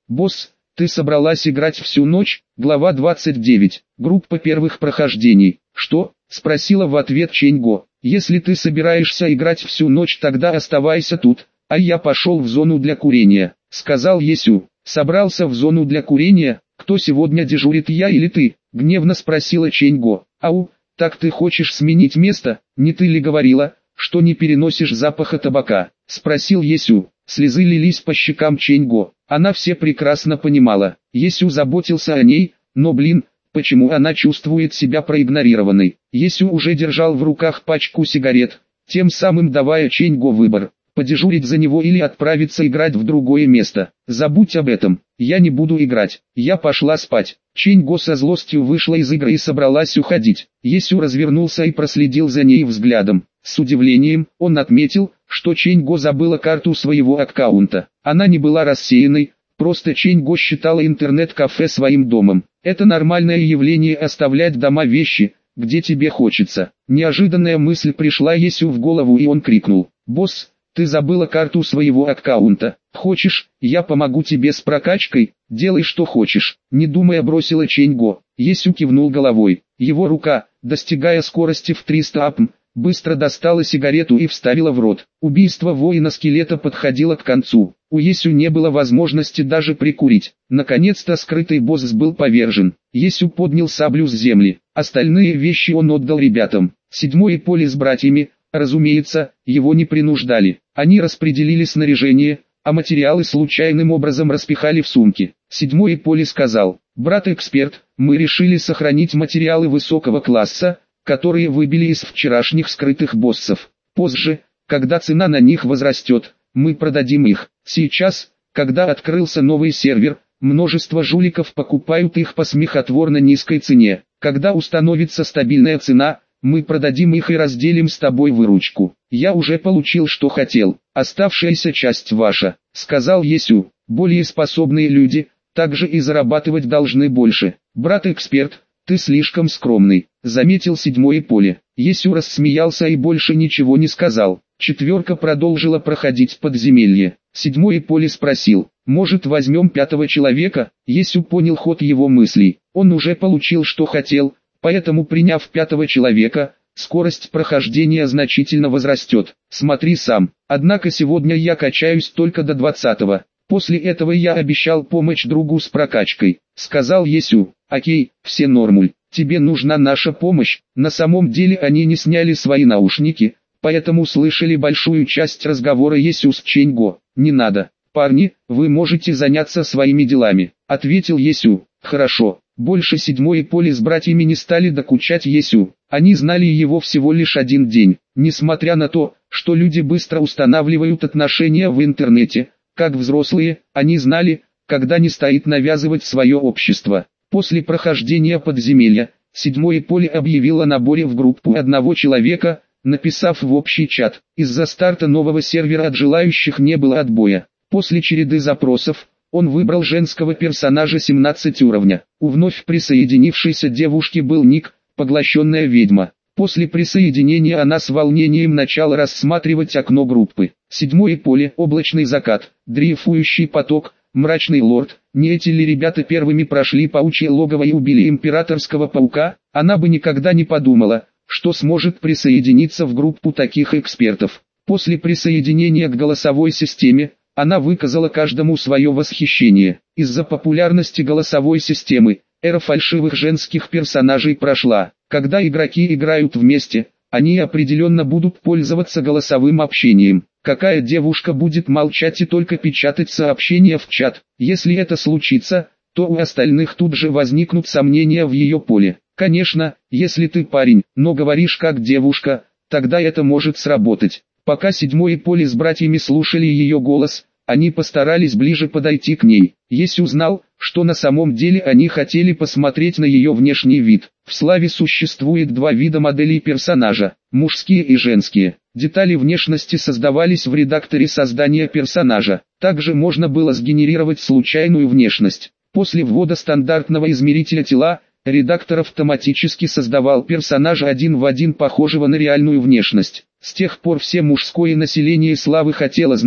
[SPEAKER 1] «Босс, ты собралась играть всю ночь?» Глава двадцать девять. Группа первых прохождений. «Что?» — спросила в ответ Ченьго. «Если ты собираешься играть всю ночь, тогда оставайся тут, а я пошел в зону для курения», — сказал Есю. «Собрался в зону для курения? Кто сегодня дежурит, я или ты?» — гневно спросила Ченьго. «Ау, так ты хочешь сменить место? Не ты ли говорила, что не переносишь запаха табака?» — спросил Есю. Слезы лились по щекам Ченьго. Она все прекрасно понимала. Есю заботился о ней, но блин, почему она чувствует себя проигнорированной? Есю уже держал в руках пачку сигарет, тем самым давая Ченьго выбор: подежурить за него или отправиться играть в другое место. «Забудь об этом, я не буду играть, я пошла спать». Ченьго со злостью вышла из игры и собралась уходить. Есю развернулся и проследил за ней взглядом. С удивлением, он отметил, что Ченьго забыла карту своего аккаунта. Она не была рассеянной, просто Ченьго считала интернет-кафе своим домом. Это нормальное явление — оставлять дома вещи, где тебе хочется. Неожиданная мысль пришла Есю в голову, и он крикнул: «Босс, ты забыла карту своего аккаунта. Хочешь, я помогу тебе с прокачкой? Делай что хочешь», — не думая бросила Ченьго. Есю кивнул головой. Его рука, достигая скорости в триста АПМ, быстро достала сигарету и вставила в рот. Убийство воина-скелета подходило к концу. У Есю не было возможности даже прикурить. Наконец-то скрытый босс был повержен. Есю поднял саблю с земли. Остальные вещи он отдал ребятам. Седьмое поле с братьями, разумеется, его не принуждали. Они распределили снаряжение, а материалы случайным образом распихали в сумки. Седьмое поле сказал: «Брат-эксперт, мы решили сохранить материалы высокого класса, которые выбили из вчерашних скрытых боссов. Позже, когда цена на них возрастет, мы продадим их. Сейчас, когда открылся новый сервер, множество жуликов покупают их по смехотворно низкой цене. Когда установится стабильная цена, мы продадим их и разделим с тобой выручку. Я уже получил, что хотел, оставшаяся часть ваша», — сказал Есю. «Более способные люди также и зарабатывать должны больше. Брат-эксперт, ты слишком скромный», — заметил седьмое поле. Есю рассмеялся и больше ничего не сказал. Четверка продолжила проходить подземелье. Седьмое поле спросил: «Может, возьмем пятого человека?» Есю понял ход его мыслей. Он уже получил, что хотел, поэтому, приняв пятого человека, скорость прохождения значительно возрастет. «Смотри сам. Однако сегодня я качаюсь только до двадцатого. После этого я обещал помочь другу с прокачкой», — сказал Есю. «Окей, все нормуль. Тебе нужна наша помощь». На самом деле они не сняли свои наушники, поэтому слышали большую часть разговора Есю с Ченьго. «Не надо, парни, вы можете заняться своими делами», — ответил Есю. «Хорошо». Больше седьмое поле с братьями не стали докучать Есю. Они знали его всего лишь один день. Несмотря на то, что люди быстро устанавливают отношения в интернете, как взрослые, они знали, когда не стоит навязывать свое общество. После прохождения подземелья, седьмое поле объявило о наборе в группу одного человека, написав в общий чат. Из-за старта нового сервера от желающих не было отбоя. После череды запросов, он выбрал женского персонажа семнадцать уровня. У вновь присоединившейся девушки был ник «Поглощенная ведьма». После присоединения она с волнением начала рассматривать окно группы. Седьмое поле, облачный закат, дрейфующий поток, мрачный лорд. Не эти ли ребята первыми прошли паучье логово и убили императорского паука? Она бы никогда не подумала, что сможет присоединиться в группу таких экспертов. После присоединения к голосовой системе, она выказала каждому свое восхищение. Из-за популярности голосовой системы, эра фальшивых женских персонажей прошла. Когда игроки играют вместе, они определенно будут пользоваться голосовым общением. Какая девушка будет молчать и только печатать сообщения в чат? Если это случится, то у остальных тут же возникнут сомнения в ее поле. Конечно, если ты парень, но говоришь как девушка, тогда это может сработать. Пока седьмое поле с братьями слушали ее голос, они постарались ближе подойти к ней. Есю узнал, что на самом деле они хотели посмотреть на ее внешний вид. В Славе существует два вида моделей персонажа, мужские и женские. Детали внешности создавались в редакторе создания персонажа. Также можно было сгенерировать случайную внешность. После ввода стандартного измерителя тела, редактор автоматически создавал персонажа один в один похожего на реальную внешность. С тех пор все мужское население Славы хотело знать,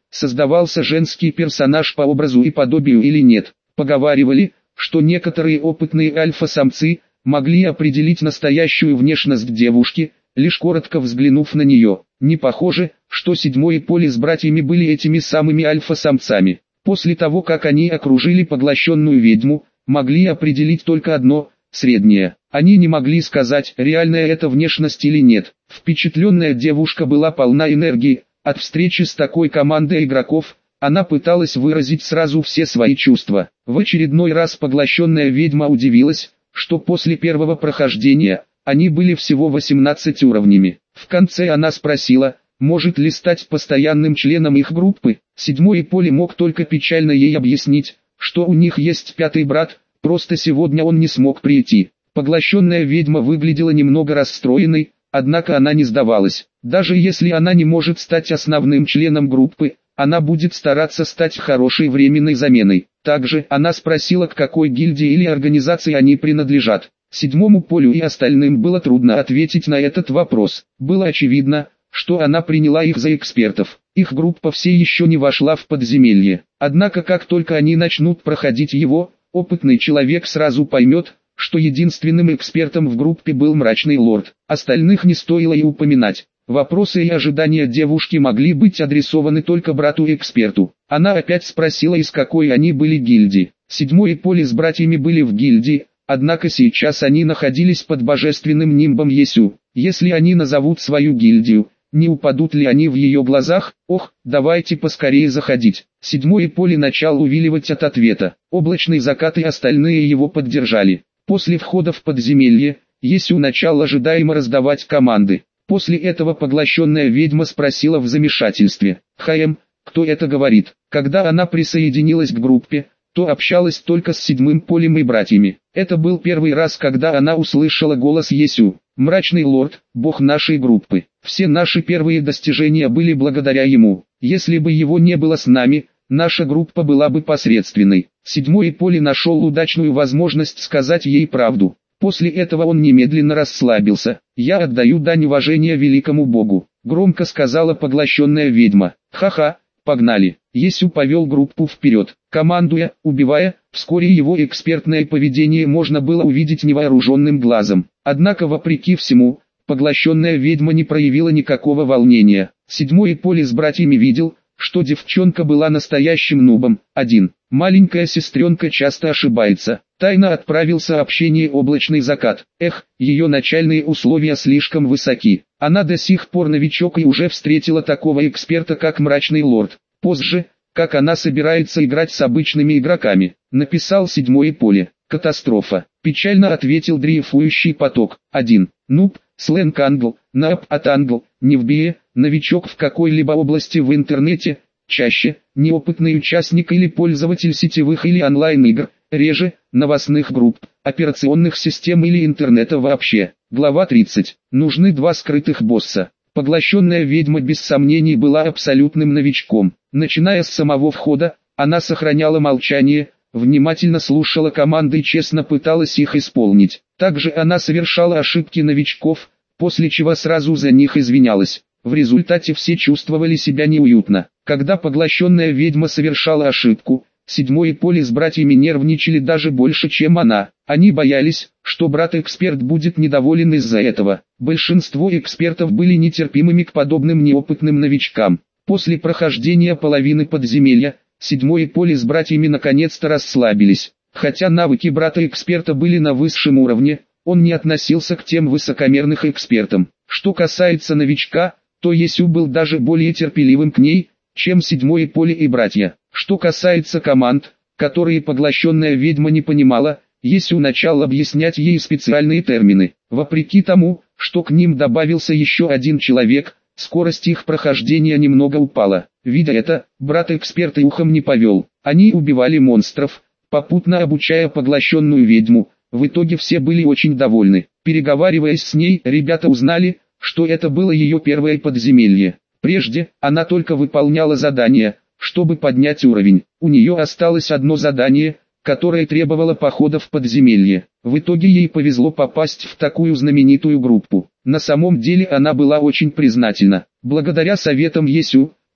[SPEAKER 1] создавался женский персонаж по образу и подобию или нет. Поговаривали, что некоторые опытные альфа-самцы могли определить настоящую внешность девушки, лишь коротко взглянув на нее. Не похоже, что седьмое поле с братьями были этими самыми альфа-самцами. После того, как они окружили поглощенную ведьму, могли определить только одно – среднее. Они не могли сказать, реальная это внешность или нет. Впечатленная девушка была полна энергии. От встречи с такой командой игроков, она пыталась выразить сразу все свои чувства. В очередной раз поглощенная ведьма удивилась, что после первого прохождения, они были всего восемнадцать уровнями. В конце она спросила, может ли стать постоянным членом их группы. Седьмое поле мог только печально ей объяснить, что у них есть пятый брат, просто сегодня он не смог прийти. Поглощенная ведьма выглядела немного расстроенной, однако она не сдавалась. Даже если она не может стать основным членом группы, она будет стараться стать хорошей временной заменой. Также она спросила, к какой гильдии или организации они принадлежат. Седьмому полю и остальным было трудно ответить на этот вопрос. Было очевидно, что она приняла их за экспертов. Их группа все еще не вошла в подземелье. Однако как только они начнут проходить его, опытный человек сразу поймет, что единственным экспертом в группе был Мрачный Лорд. Остальных не стоило и упоминать. Вопросы и ожидания девушки могли быть адресованы только брату-эксперту. Она опять спросила, из какой они были гильдии. Седьмое поле с братьями были в гильдии, однако сейчас они находились под божественным нимбом Есю. Если они назовут свою гильдию, не упадут ли они в ее глазах? Ох, давайте поскорее заходить. Седьмое поле начал увиливать от ответа. Облачный закат и остальные его поддержали. После входа в подземелье, Есю начал ожидаемо раздавать команды. После этого поглощенная ведьма спросила в замешательстве: «Хм, кто это говорит?» Когда она присоединилась к группе, то общалась только с седьмым полем и братьями. Это был первый раз, когда она услышала голос Есю. «Мрачный Лорд, бог нашей группы. Все наши первые достижения были благодаря ему. Если бы его не было с нами, наша группа была бы посредственной». Седьмое поле нашел удачную возможность сказать ей правду. После этого он немедленно расслабился. «Я отдаю дань уважения великому богу», — громко сказала поглощенная ведьма. «Ха-ха, погнали». Есю повел группу вперед, командуя, убивая. Вскоре его экспертное поведение можно было увидеть невооруженным глазом. Однако вопреки всему, поглощенная ведьма не проявила никакого волнения. Седьмое поле с братьями видел, что девчонка была настоящим нубом. Один. Маленькая сестренка часто ошибается. Тайно отправил сообщение облачный закат. Эх, ее начальные условия слишком высоки. Она до сих пор новичок и уже встретила такого эксперта, как Мрачный Лорд. Позже, как она собирается играть с обычными игроками, написал седьмое поле. Катастрофа. Печально ответил дрейфующий поток. Один. Нуб, сленг англ, нап от англ, не вбие, новичок в какой-либо области в интернете, чаще, неопытный участник или пользователь сетевых или онлайн-игр, реже, новостных групп, операционных систем или интернета вообще. Глава тридцать. Нужны два скрытых босса. Поглощенная ведьма без сомнений была абсолютным новичком. Начиная с самого входа, она сохраняла молчание, внимательно слушала команды и честно пыталась их исполнить. Также она совершала ошибки новичков, после чего сразу за них извинялась. В результате все чувствовали себя неуютно. Когда поглощенная ведьма совершала ошибку, седьмое поле с братьями нервничали даже больше, чем она. Они боялись, что брат-эксперт будет недоволен из-за этого. Большинство экспертов были нетерпимыми к подобным неопытным новичкам. После прохождения половины подземелья, седьмое поле с братьями наконец-то расслабились. Хотя навыки брата-эксперта были на высшем уровне, он не относился к тем высокомерных экспертам. Что касается новичка, то Есю был даже более терпеливым к ней, чем седьмое поле и братья. Что касается команд, которые поглощенная ведьма не понимала, Есю начал объяснять ей специальные термины. Вопреки тому, что к ним добавился еще один человек, скорость их прохождения немного упала. Видя это, брат-эксперт и ухом не повел. Они убивали монстров, попутно обучая поглощенную ведьму. В итоге все были очень довольны. Переговариваясь с ней, ребята узнали, что это было ее первое подземелье. Прежде, она только выполняла задания, чтобы поднять уровень. У нее осталось одно задание, которое требовало похода в подземелье. В итоге ей повезло попасть в такую знаменитую группу. На самом деле она была очень признательна. Благодаря советам Есю,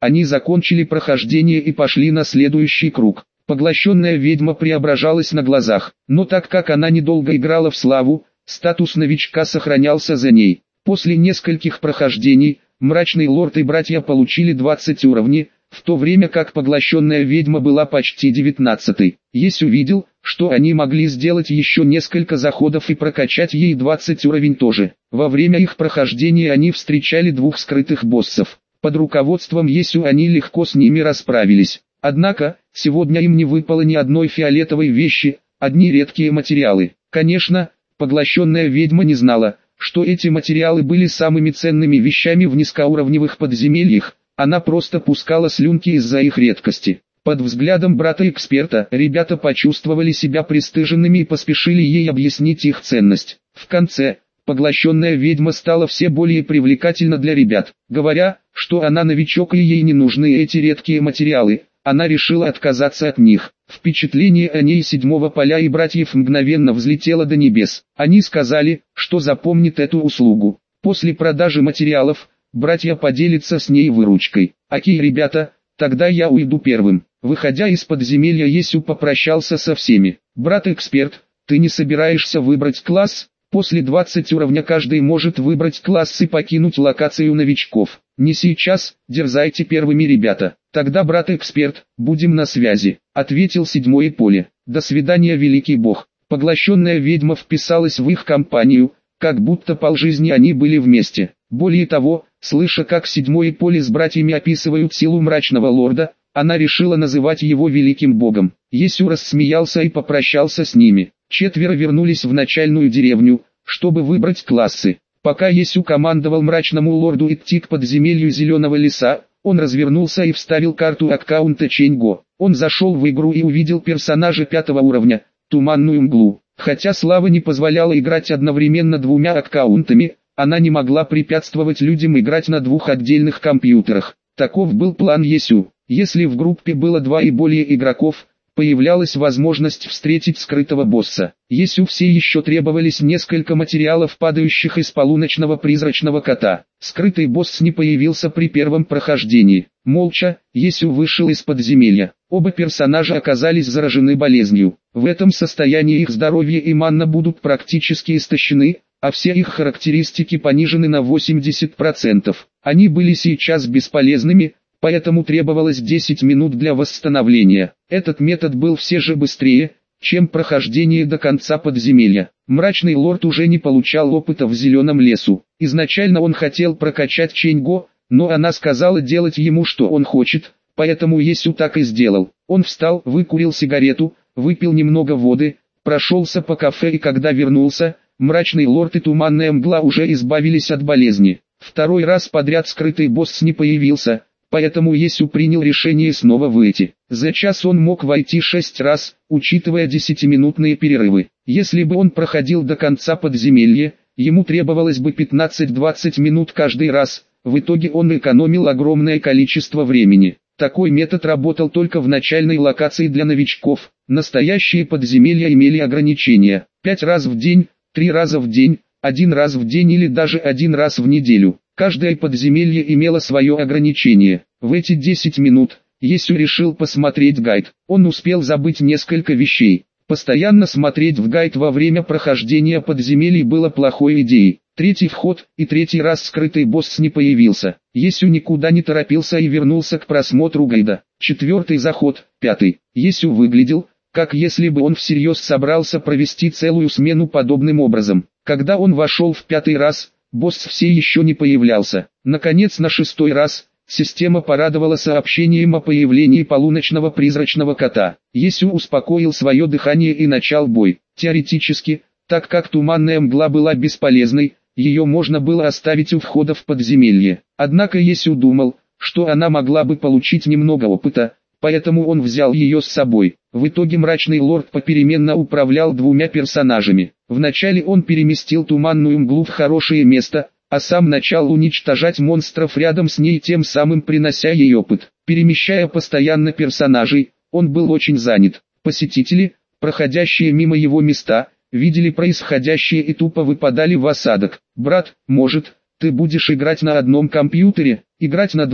[SPEAKER 1] Они закончили прохождение и пошли на следующий круг. Поглощенная ведьма преображалась на глазах, но так как она недолго играла в славу, статус новичка сохранялся за ней. После нескольких прохождений, Мрачный Лорд и братья получили двадцать уровней, в то время как поглощенная ведьма была почти девятнадцатой. Есть увидел, что они могли сделать еще несколько заходов и прокачать ей двадцать уровень тоже. Во время их прохождения они встречали двух скрытых боссов. Под руководством Есю они легко с ними расправились. Однако, сегодня им не выпало ни одной фиолетовой вещи, одни редкие материалы. Конечно, поглощенная ведьма не знала, что эти материалы были самыми ценными вещами в низкоуровневых подземельях, она просто пускала слюнки из-за их редкости. Под взглядом брата-эксперта, ребята почувствовали себя пристыженными и поспешили ей объяснить их ценность. В конце, поглощенная ведьма стала все более привлекательна для ребят. Говоря, что она новичок и ей не нужны эти редкие материалы, она решила отказаться от них. Впечатление о ней седьмого поля и братьев мгновенно взлетело до небес. Они сказали, что запомнят эту услугу. После продажи материалов, братья поделятся с ней выручкой. Окей, ребята, тогда я уйду первым. Выходя из подземелья, Есю попрощался со всеми. Брат-эксперт, ты не собираешься выбрать класс? После двадцати уровня каждый может выбрать класс и покинуть локацию новичков. Не сейчас, дерзайте первыми, ребята. Тогда, брат-эксперт, будем на связи, ответил седьмое поле. До свидания, великий бог. Поглощенная ведьма вписалась в их компанию, как будто полжизни они были вместе. Более того, слыша, как седьмое поле с братьями описывают силу Мрачного Лорда, она решила называть его великим богом. Есю рассмеялся и попрощался с ними. Четверо вернулись в начальную деревню, чтобы выбрать классы. Пока Есю командовал Мрачному Лорду идти к подземелью Зеленого Леса, он развернулся и вставил карту аккаунта Ченьго. Он зашел в игру и увидел персонажа пятого уровня, Туманную Мглу. Хотя Слава не позволяла играть одновременно двумя аккаунтами, она не могла препятствовать людям играть на двух отдельных компьютерах. Таков был план Есю. Если в группе было два и более игроков, появлялась возможность встретить скрытого босса. Есю все еще требовались несколько материалов, падающих из полуночного призрачного кота. Скрытый босс не появился при первом прохождении. Молча, Есю вышел из подземелья. Оба персонажа оказались заражены болезнью. В этом состоянии их здоровье и манна будут практически истощены, а все их характеристики понижены на восемьдесят процентов. Они были сейчас бесполезными, поэтому требовалось десять минут для восстановления. Этот метод был все же быстрее, чем прохождение до конца подземелья. Мрачный Лорд уже не получал опыта в Зеленом Лесу. Изначально он хотел прокачать Ченьго, но она сказала делать ему что он хочет, поэтому Есю так и сделал. Он встал, выкурил сигарету, выпил немного воды, прошелся по кафе и когда вернулся, Мрачный Лорд и Туманная Мгла уже избавились от болезни. Второй раз подряд скрытый босс не появился, поэтому Есю принял решение снова выйти. За час он мог войти шесть раз, учитывая десятиминутные перерывы. Если бы он проходил до конца подземелья, ему требовалось бы пятнадцать-двадцать минут каждый раз, в итоге он экономил огромное количество времени. Такой метод работал только в начальной локации для новичков. Настоящие подземелья имели ограничения: пять раз в день, три раза в день, один раз в день или даже один раз в неделю. Каждое подземелье имело свое ограничение. В эти десять минут, Есю решил посмотреть гайд. Он успел забыть несколько вещей. Постоянно смотреть в гайд во время прохождения подземелий было плохой идеей. Третий вход и третий раз скрытый босс не появился. Есю никуда не торопился и вернулся к просмотру гайда. Четвертый заход, пятый. Есю выглядел, как если бы он всерьез собрался провести целую смену подобным образом. Когда он вошел в пятый раз, босс все еще не появлялся. Наконец, на шестой раз, система порадовала сообщением о появлении полуночного призрачного кота. Есю успокоил свое дыхание и начал бой. Теоретически, так как Туманная Мгла была бесполезной, ее можно было оставить у входа в подземелье. Однако Есю думал, что она могла бы получить немного опыта, поэтому он взял ее с собой. В итоге Мрачный Лорд попеременно управлял двумя персонажами. Вначале он переместил Туманную Мглу в хорошее место, а сам начал уничтожать монстров рядом с ней, тем самым принося ей опыт. Перемещая постоянно персонажей, он был очень занят. Посетители, проходящие мимо его места, видели происходящее и тупо выпадали в осадок. «Брат, может, ты будешь играть на одном компьютере, играть на двух,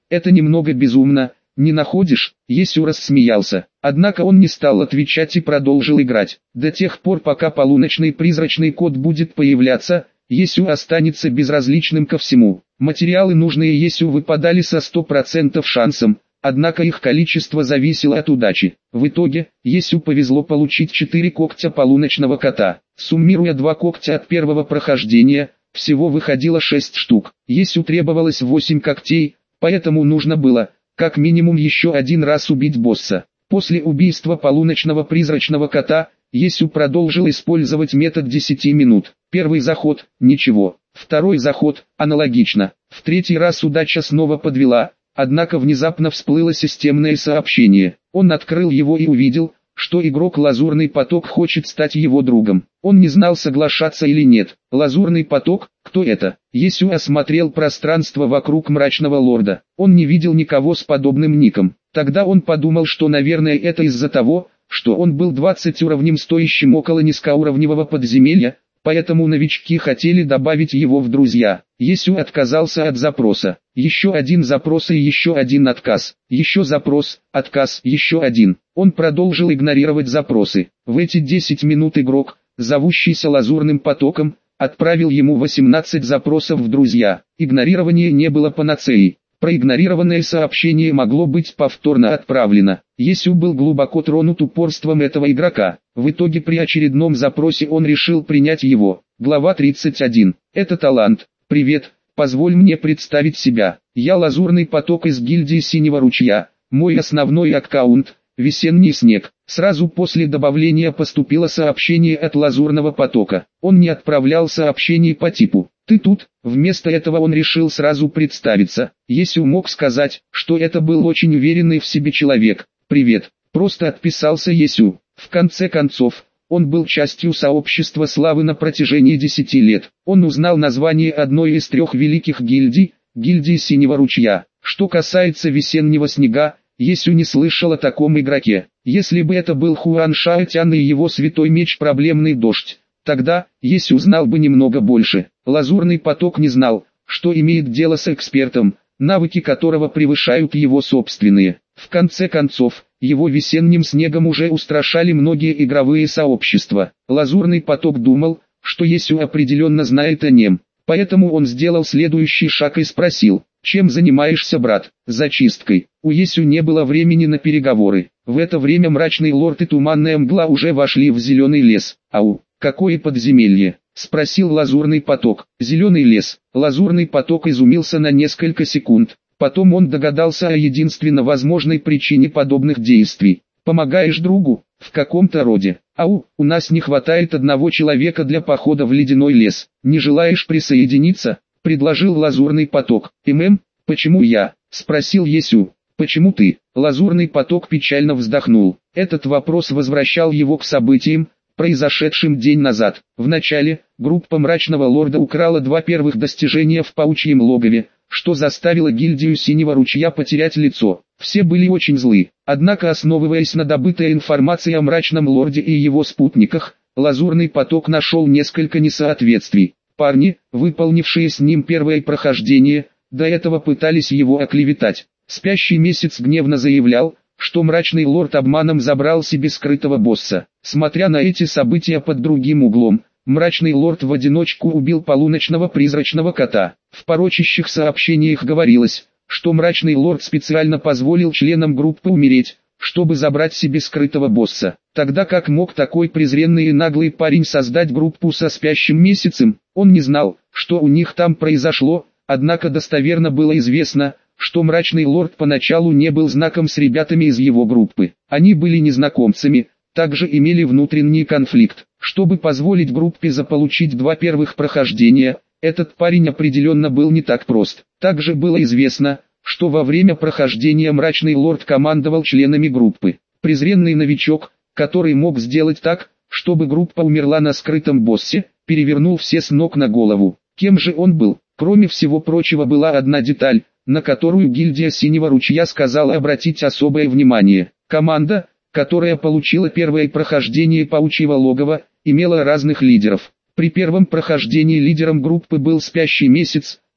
[SPEAKER 1] это немного безумно, не находишь?» Есю рассмеялся. Однако он не стал отвечать и продолжил играть. До тех пор, пока полуночный призрачный кот будет появляться, Есю останется безразличным ко всему. Материалы, нужные Есю, выпадали со сто процентов шансом, однако их количество зависело от удачи. В итоге, Есю повезло получить четыре когтя полуночного кота. Суммируя два когтя от первого прохождения, всего выходило шесть штук. Есю требовалось восемь когтей, поэтому нужно было, как минимум, еще один раз убить босса. После убийства полуночного призрачного кота, Есю продолжил использовать метод десяти минут. Первый заход – ничего. Второй заход – аналогично. В третий раз удача снова подвела, однако внезапно всплыло системное сообщение. Он открыл его и увидел, что игрок Лазурный Поток хочет стать его другом. Он не знал, соглашаться или нет. Лазурный Поток, кто это? Есю осмотрел пространство вокруг Мрачного Лорда. Он не видел никого с подобным ником. Тогда он подумал, что, наверное, это из-за того, что он был двадцать уровнем стоящим около низкоуровневого подземелья, поэтому новички хотели добавить его в друзья. Есю отказался от запроса. Еще один запрос и еще один отказ. Еще запрос, отказ, еще один. Он продолжил игнорировать запросы. В эти десять минут игрок, зовущийся Лазурным Потоком, отправил ему восемнадцать запросов в друзья. Игнорирование не было панацеей. Проигнорированное сообщение могло быть повторно отправлено. Есю был глубоко тронут упорством этого игрока. В итоге при очередном запросе он решил принять его. Глава тридцать один. Это талант. Привет, позволь мне представить себя. Я Лазурный Поток из гильдии Синего Ручья. Мой основной аккаунт – Весенний Снег. Сразу после добавления поступило сообщение от Лазурного Потока. Он не отправлял сообщений по типу «Ты тут?». Вместо этого он решил сразу представиться. Есю мог сказать, что это был очень уверенный в себе человек. «Привет», просто отписался Есю. В конце концов, он был частью сообщества славы на протяжении десяти лет. Он узнал название одной из трех великих гильдий, гильдии Синего Ручья. Что касается Весеннего Снега, Есю не слышал о таком игроке. Если бы это был Хуан Шаотян и его святой меч Проблемный Дождь, тогда Есю знал бы немного больше. Лазурный Поток не знал, что имеет дело с экспертом, навыки которого превышают его собственные. В конце концов, его Весенним Снегом уже устрашали многие игровые сообщества. Лазурный Поток думал, что Есю определенно знает о нем, поэтому он сделал следующий шаг и спросил: «Чем занимаешься, брат?» «Зачисткой». У Есю не было времени на переговоры. В это время Мрачный Лорд и Туманная Мгла уже вошли в Зеленый лес. «Ау, какое подземелье?» — спросил Лазурный Поток. «Зеленый лес». Лазурный Поток изумился на несколько секунд. Потом он догадался о единственно возможной причине подобных действий. «Помогаешь другу?» «В каком-то роде». «Ау, у нас не хватает одного человека для похода в Ледяной лес. Не желаешь присоединиться?» — предложил Лазурный Поток. «ММ, почему я?» — спросил Есю. «Почему ты?» Лазурный Поток печально вздохнул. Этот вопрос возвращал его к событиям, произошедшим день назад. Вначале, группа Мрачного Лорда украла два первых достижения в Паучьем Логове, что заставило гильдию Синего Ручья потерять лицо. Все были очень злы. Однако, основываясь на добытой информации о Мрачном Лорде и его спутниках, Лазурный Поток нашел несколько несоответствий. Парни, выполнившие с ним первое прохождение, до этого пытались его оклеветать. Спящий Месяц гневно заявлял, что Мрачный Лорд обманом забрал себе скрытого босса. Смотря на эти события под другим углом, Мрачный Лорд в одиночку убил полуночного призрачного кота. В порочащих сообщениях говорилось, что Мрачный Лорд специально позволил членам группы умереть, чтобы забрать себе скрытого босса. Тогда как мог такой презренный и наглый парень создать группу со Спящим Месяцем? Он не знал, что у них там произошло, однако достоверно было известно, что Мрачный Лорд поначалу не был знаком с ребятами из его группы. Они были незнакомцами, также имели внутренний конфликт. Чтобы позволить группе заполучить два первых прохождения, этот парень определенно был не так прост. Также было известно, что во время прохождения Мрачный Лорд командовал членами группы. Презренный новичок, который мог сделать так, чтобы группа умерла на скрытом боссе, перевернул все с ног на голову. Кем же он был? Кроме всего прочего, была одна деталь, на которую гильдия Синего Ручья сказала обратить особое внимание. Команда, которая получила первое прохождение Паучьего Логова, имела разных лидеров. При первом прохождении лидером группы был Спящий Месяц,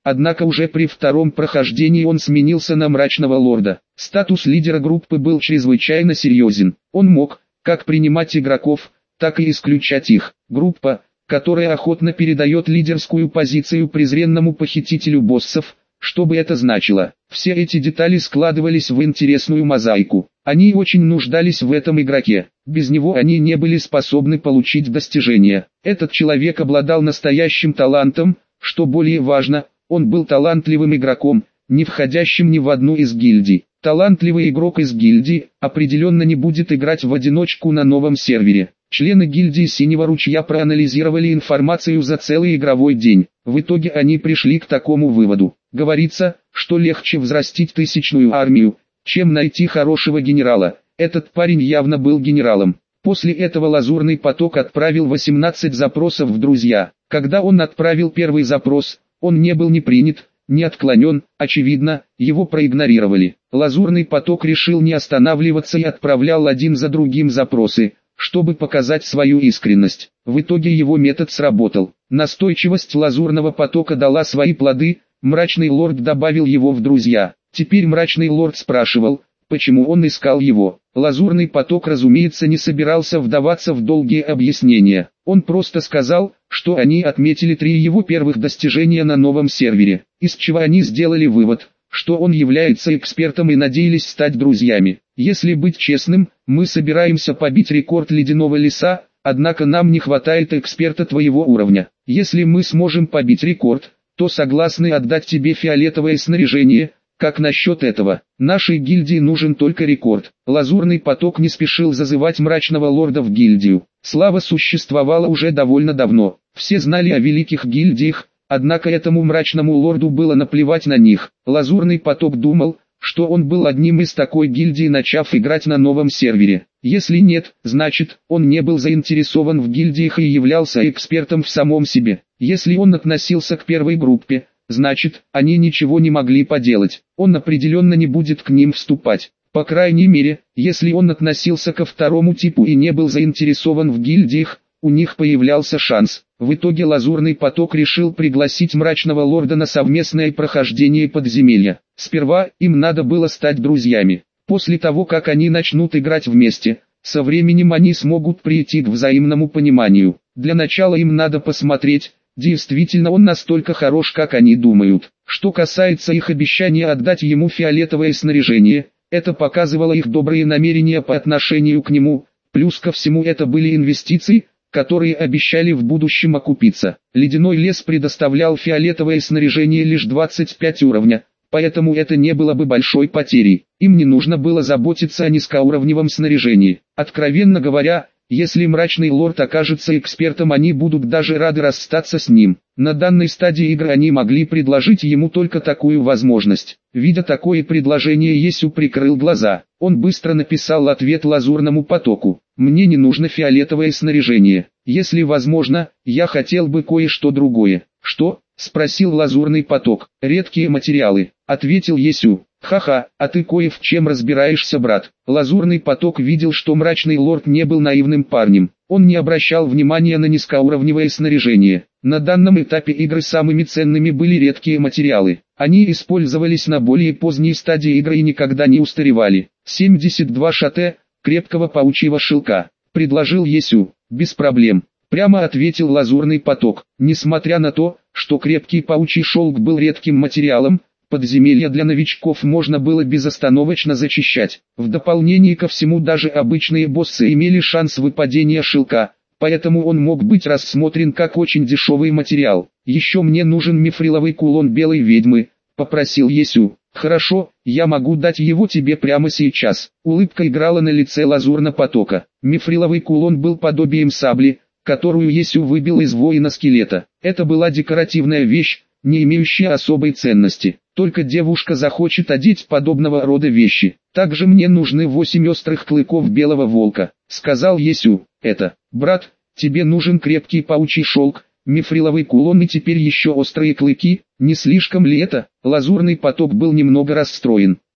[SPEAKER 1] однако уже при втором прохождении он сменился на мрачного лорда. Статус лидера группы был чрезвычайно серьезен. Он мог, как принимать игроков, так и исключать их. Группа, которая охотно передает лидерскую позицию презренному похитителю боссов, что бы это значило. Все эти детали складывались в интересную мозаику. Они очень нуждались в этом игроке. Без него они не были способны получить достижения. Этот человек обладал настоящим талантом, что более важно, он был талантливым игроком, не входящим ни в одну из гильдий. Талантливый игрок из гильдии определенно не будет играть в одиночку на новом сервере. Члены гильдии Синего Ручья проанализировали информацию за целый игровой день. В итоге они пришли к такому выводу. Говорится, что легче взрастить тысячную армию, чем найти хорошего генерала. Этот парень явно был генералом. После этого Лазурный Поток отправил восемнадцать запросов в друзья. Когда он отправил первый запрос, он не был ни принят, ни отклонен, очевидно, его проигнорировали. Лазурный Поток решил не останавливаться и отправлял один за другим запросы, чтобы показать свою искренность. В итоге его метод сработал. Настойчивость Лазурного Потока дала свои плоды, Мрачный Лорд добавил его в друзья. Теперь Мрачный Лорд спрашивал, почему он искал его. Лазурный Поток, разумеется, не собирался вдаваться в долгие объяснения. Он просто сказал, что они отметили три его первых достижения на новом сервере, из чего они сделали вывод, что он является экспертом и надеялись стать друзьями. Если быть честным, мы собираемся побить рекорд Ледяного Леса, однако нам не хватает эксперта твоего уровня. Если мы сможем побить рекорд, то согласны отдать тебе фиолетовое снаряжение. Как насчет этого? Нашей гильдии нужен только рекорд. Лазурный Поток не спешил зазывать Мрачного Лорда в гильдию. Слава существовала уже довольно давно. Все знали о великих гильдиях, однако этому Мрачному Лорду было наплевать на них. Лазурный Поток думал, что он был одним из такой гильдии, начав играть на новом сервере. Если нет, значит, он не был заинтересован в гильдиях и являлся экспертом в самом себе. Если он относился к первой группе, значит, они ничего не могли поделать. Он определенно не будет к ним вступать. По крайней мере, если он относился ко второму типу и не был заинтересован в гильдиях, у них появлялся шанс. В итоге Лазурный Поток решил пригласить Мрачного Лорда на совместное прохождение подземелья. Сперва им надо было стать друзьями. После того, как они начнут играть вместе, со временем они смогут прийти к взаимному пониманию. Для начала им надо посмотреть, действительно он настолько хорош, как они думают. Что касается их обещания отдать ему фиолетовое снаряжение, это показывало их добрые намерения по отношению к нему, плюс ко всему это были инвестиции, которые обещали в будущем окупиться. Ледяной лес предоставлял фиолетовое снаряжение лишь двадцать пять уровня, поэтому это не было бы большой потерей. Им не нужно было заботиться о низкоуровневом снаряжении. Откровенно говоря, если Мрачный Лорд окажется экспертом, они будут даже рады расстаться с ним. На данной стадии игры они могли предложить ему только такую возможность. Видя такое предложение, Есю прикрыл глаза. Он быстро написал ответ Лазурному Потоку. «Мне не нужно фиолетовое снаряжение. Если возможно, я хотел бы кое-что другое». «Что?» — спросил Лазурный Поток. «Редкие материалы», — ответил Есю. «Ха-ха, а ты кое в чем разбираешься, брат». Лазурный Поток видел, что Мрачный Лорд не был наивным парнем. Он не обращал внимания на низкоуровневое снаряжение. На данном этапе игры самыми ценными были редкие материалы. Они использовались на более поздней стадии игры и никогда не устаревали. семьдесят два шате, крепкого паучьего шелка, предложил Есю. «Без проблем», прямо ответил Лазурный Поток. Несмотря на то, что крепкий паучий шелк был редким материалом, подземелья для новичков можно было безостановочно зачищать. В дополнение ко всему, даже обычные боссы имели шанс выпадения шелка, поэтому он мог быть рассмотрен как очень дешевый материал. «Еще мне нужен мифриловый кулон белой ведьмы», — попросил Есю. «Хорошо, я могу дать его тебе прямо сейчас». Улыбка играла на лице Лазурного Потока. Мифриловый кулон был подобием сабли, которую Есю выбил из воина-скелета. Это была декоративная вещь, не имеющая особой ценности. Только девушка захочет одеть подобного рода вещи. «Также мне нужны восемь острых клыков белого волка», — сказал Есю. «Это, брат, тебе нужен крепкий паучий шелк, мифриловый кулон и теперь еще острые клыки, не слишком ли это?» Лазурный Поток был немного расстроен.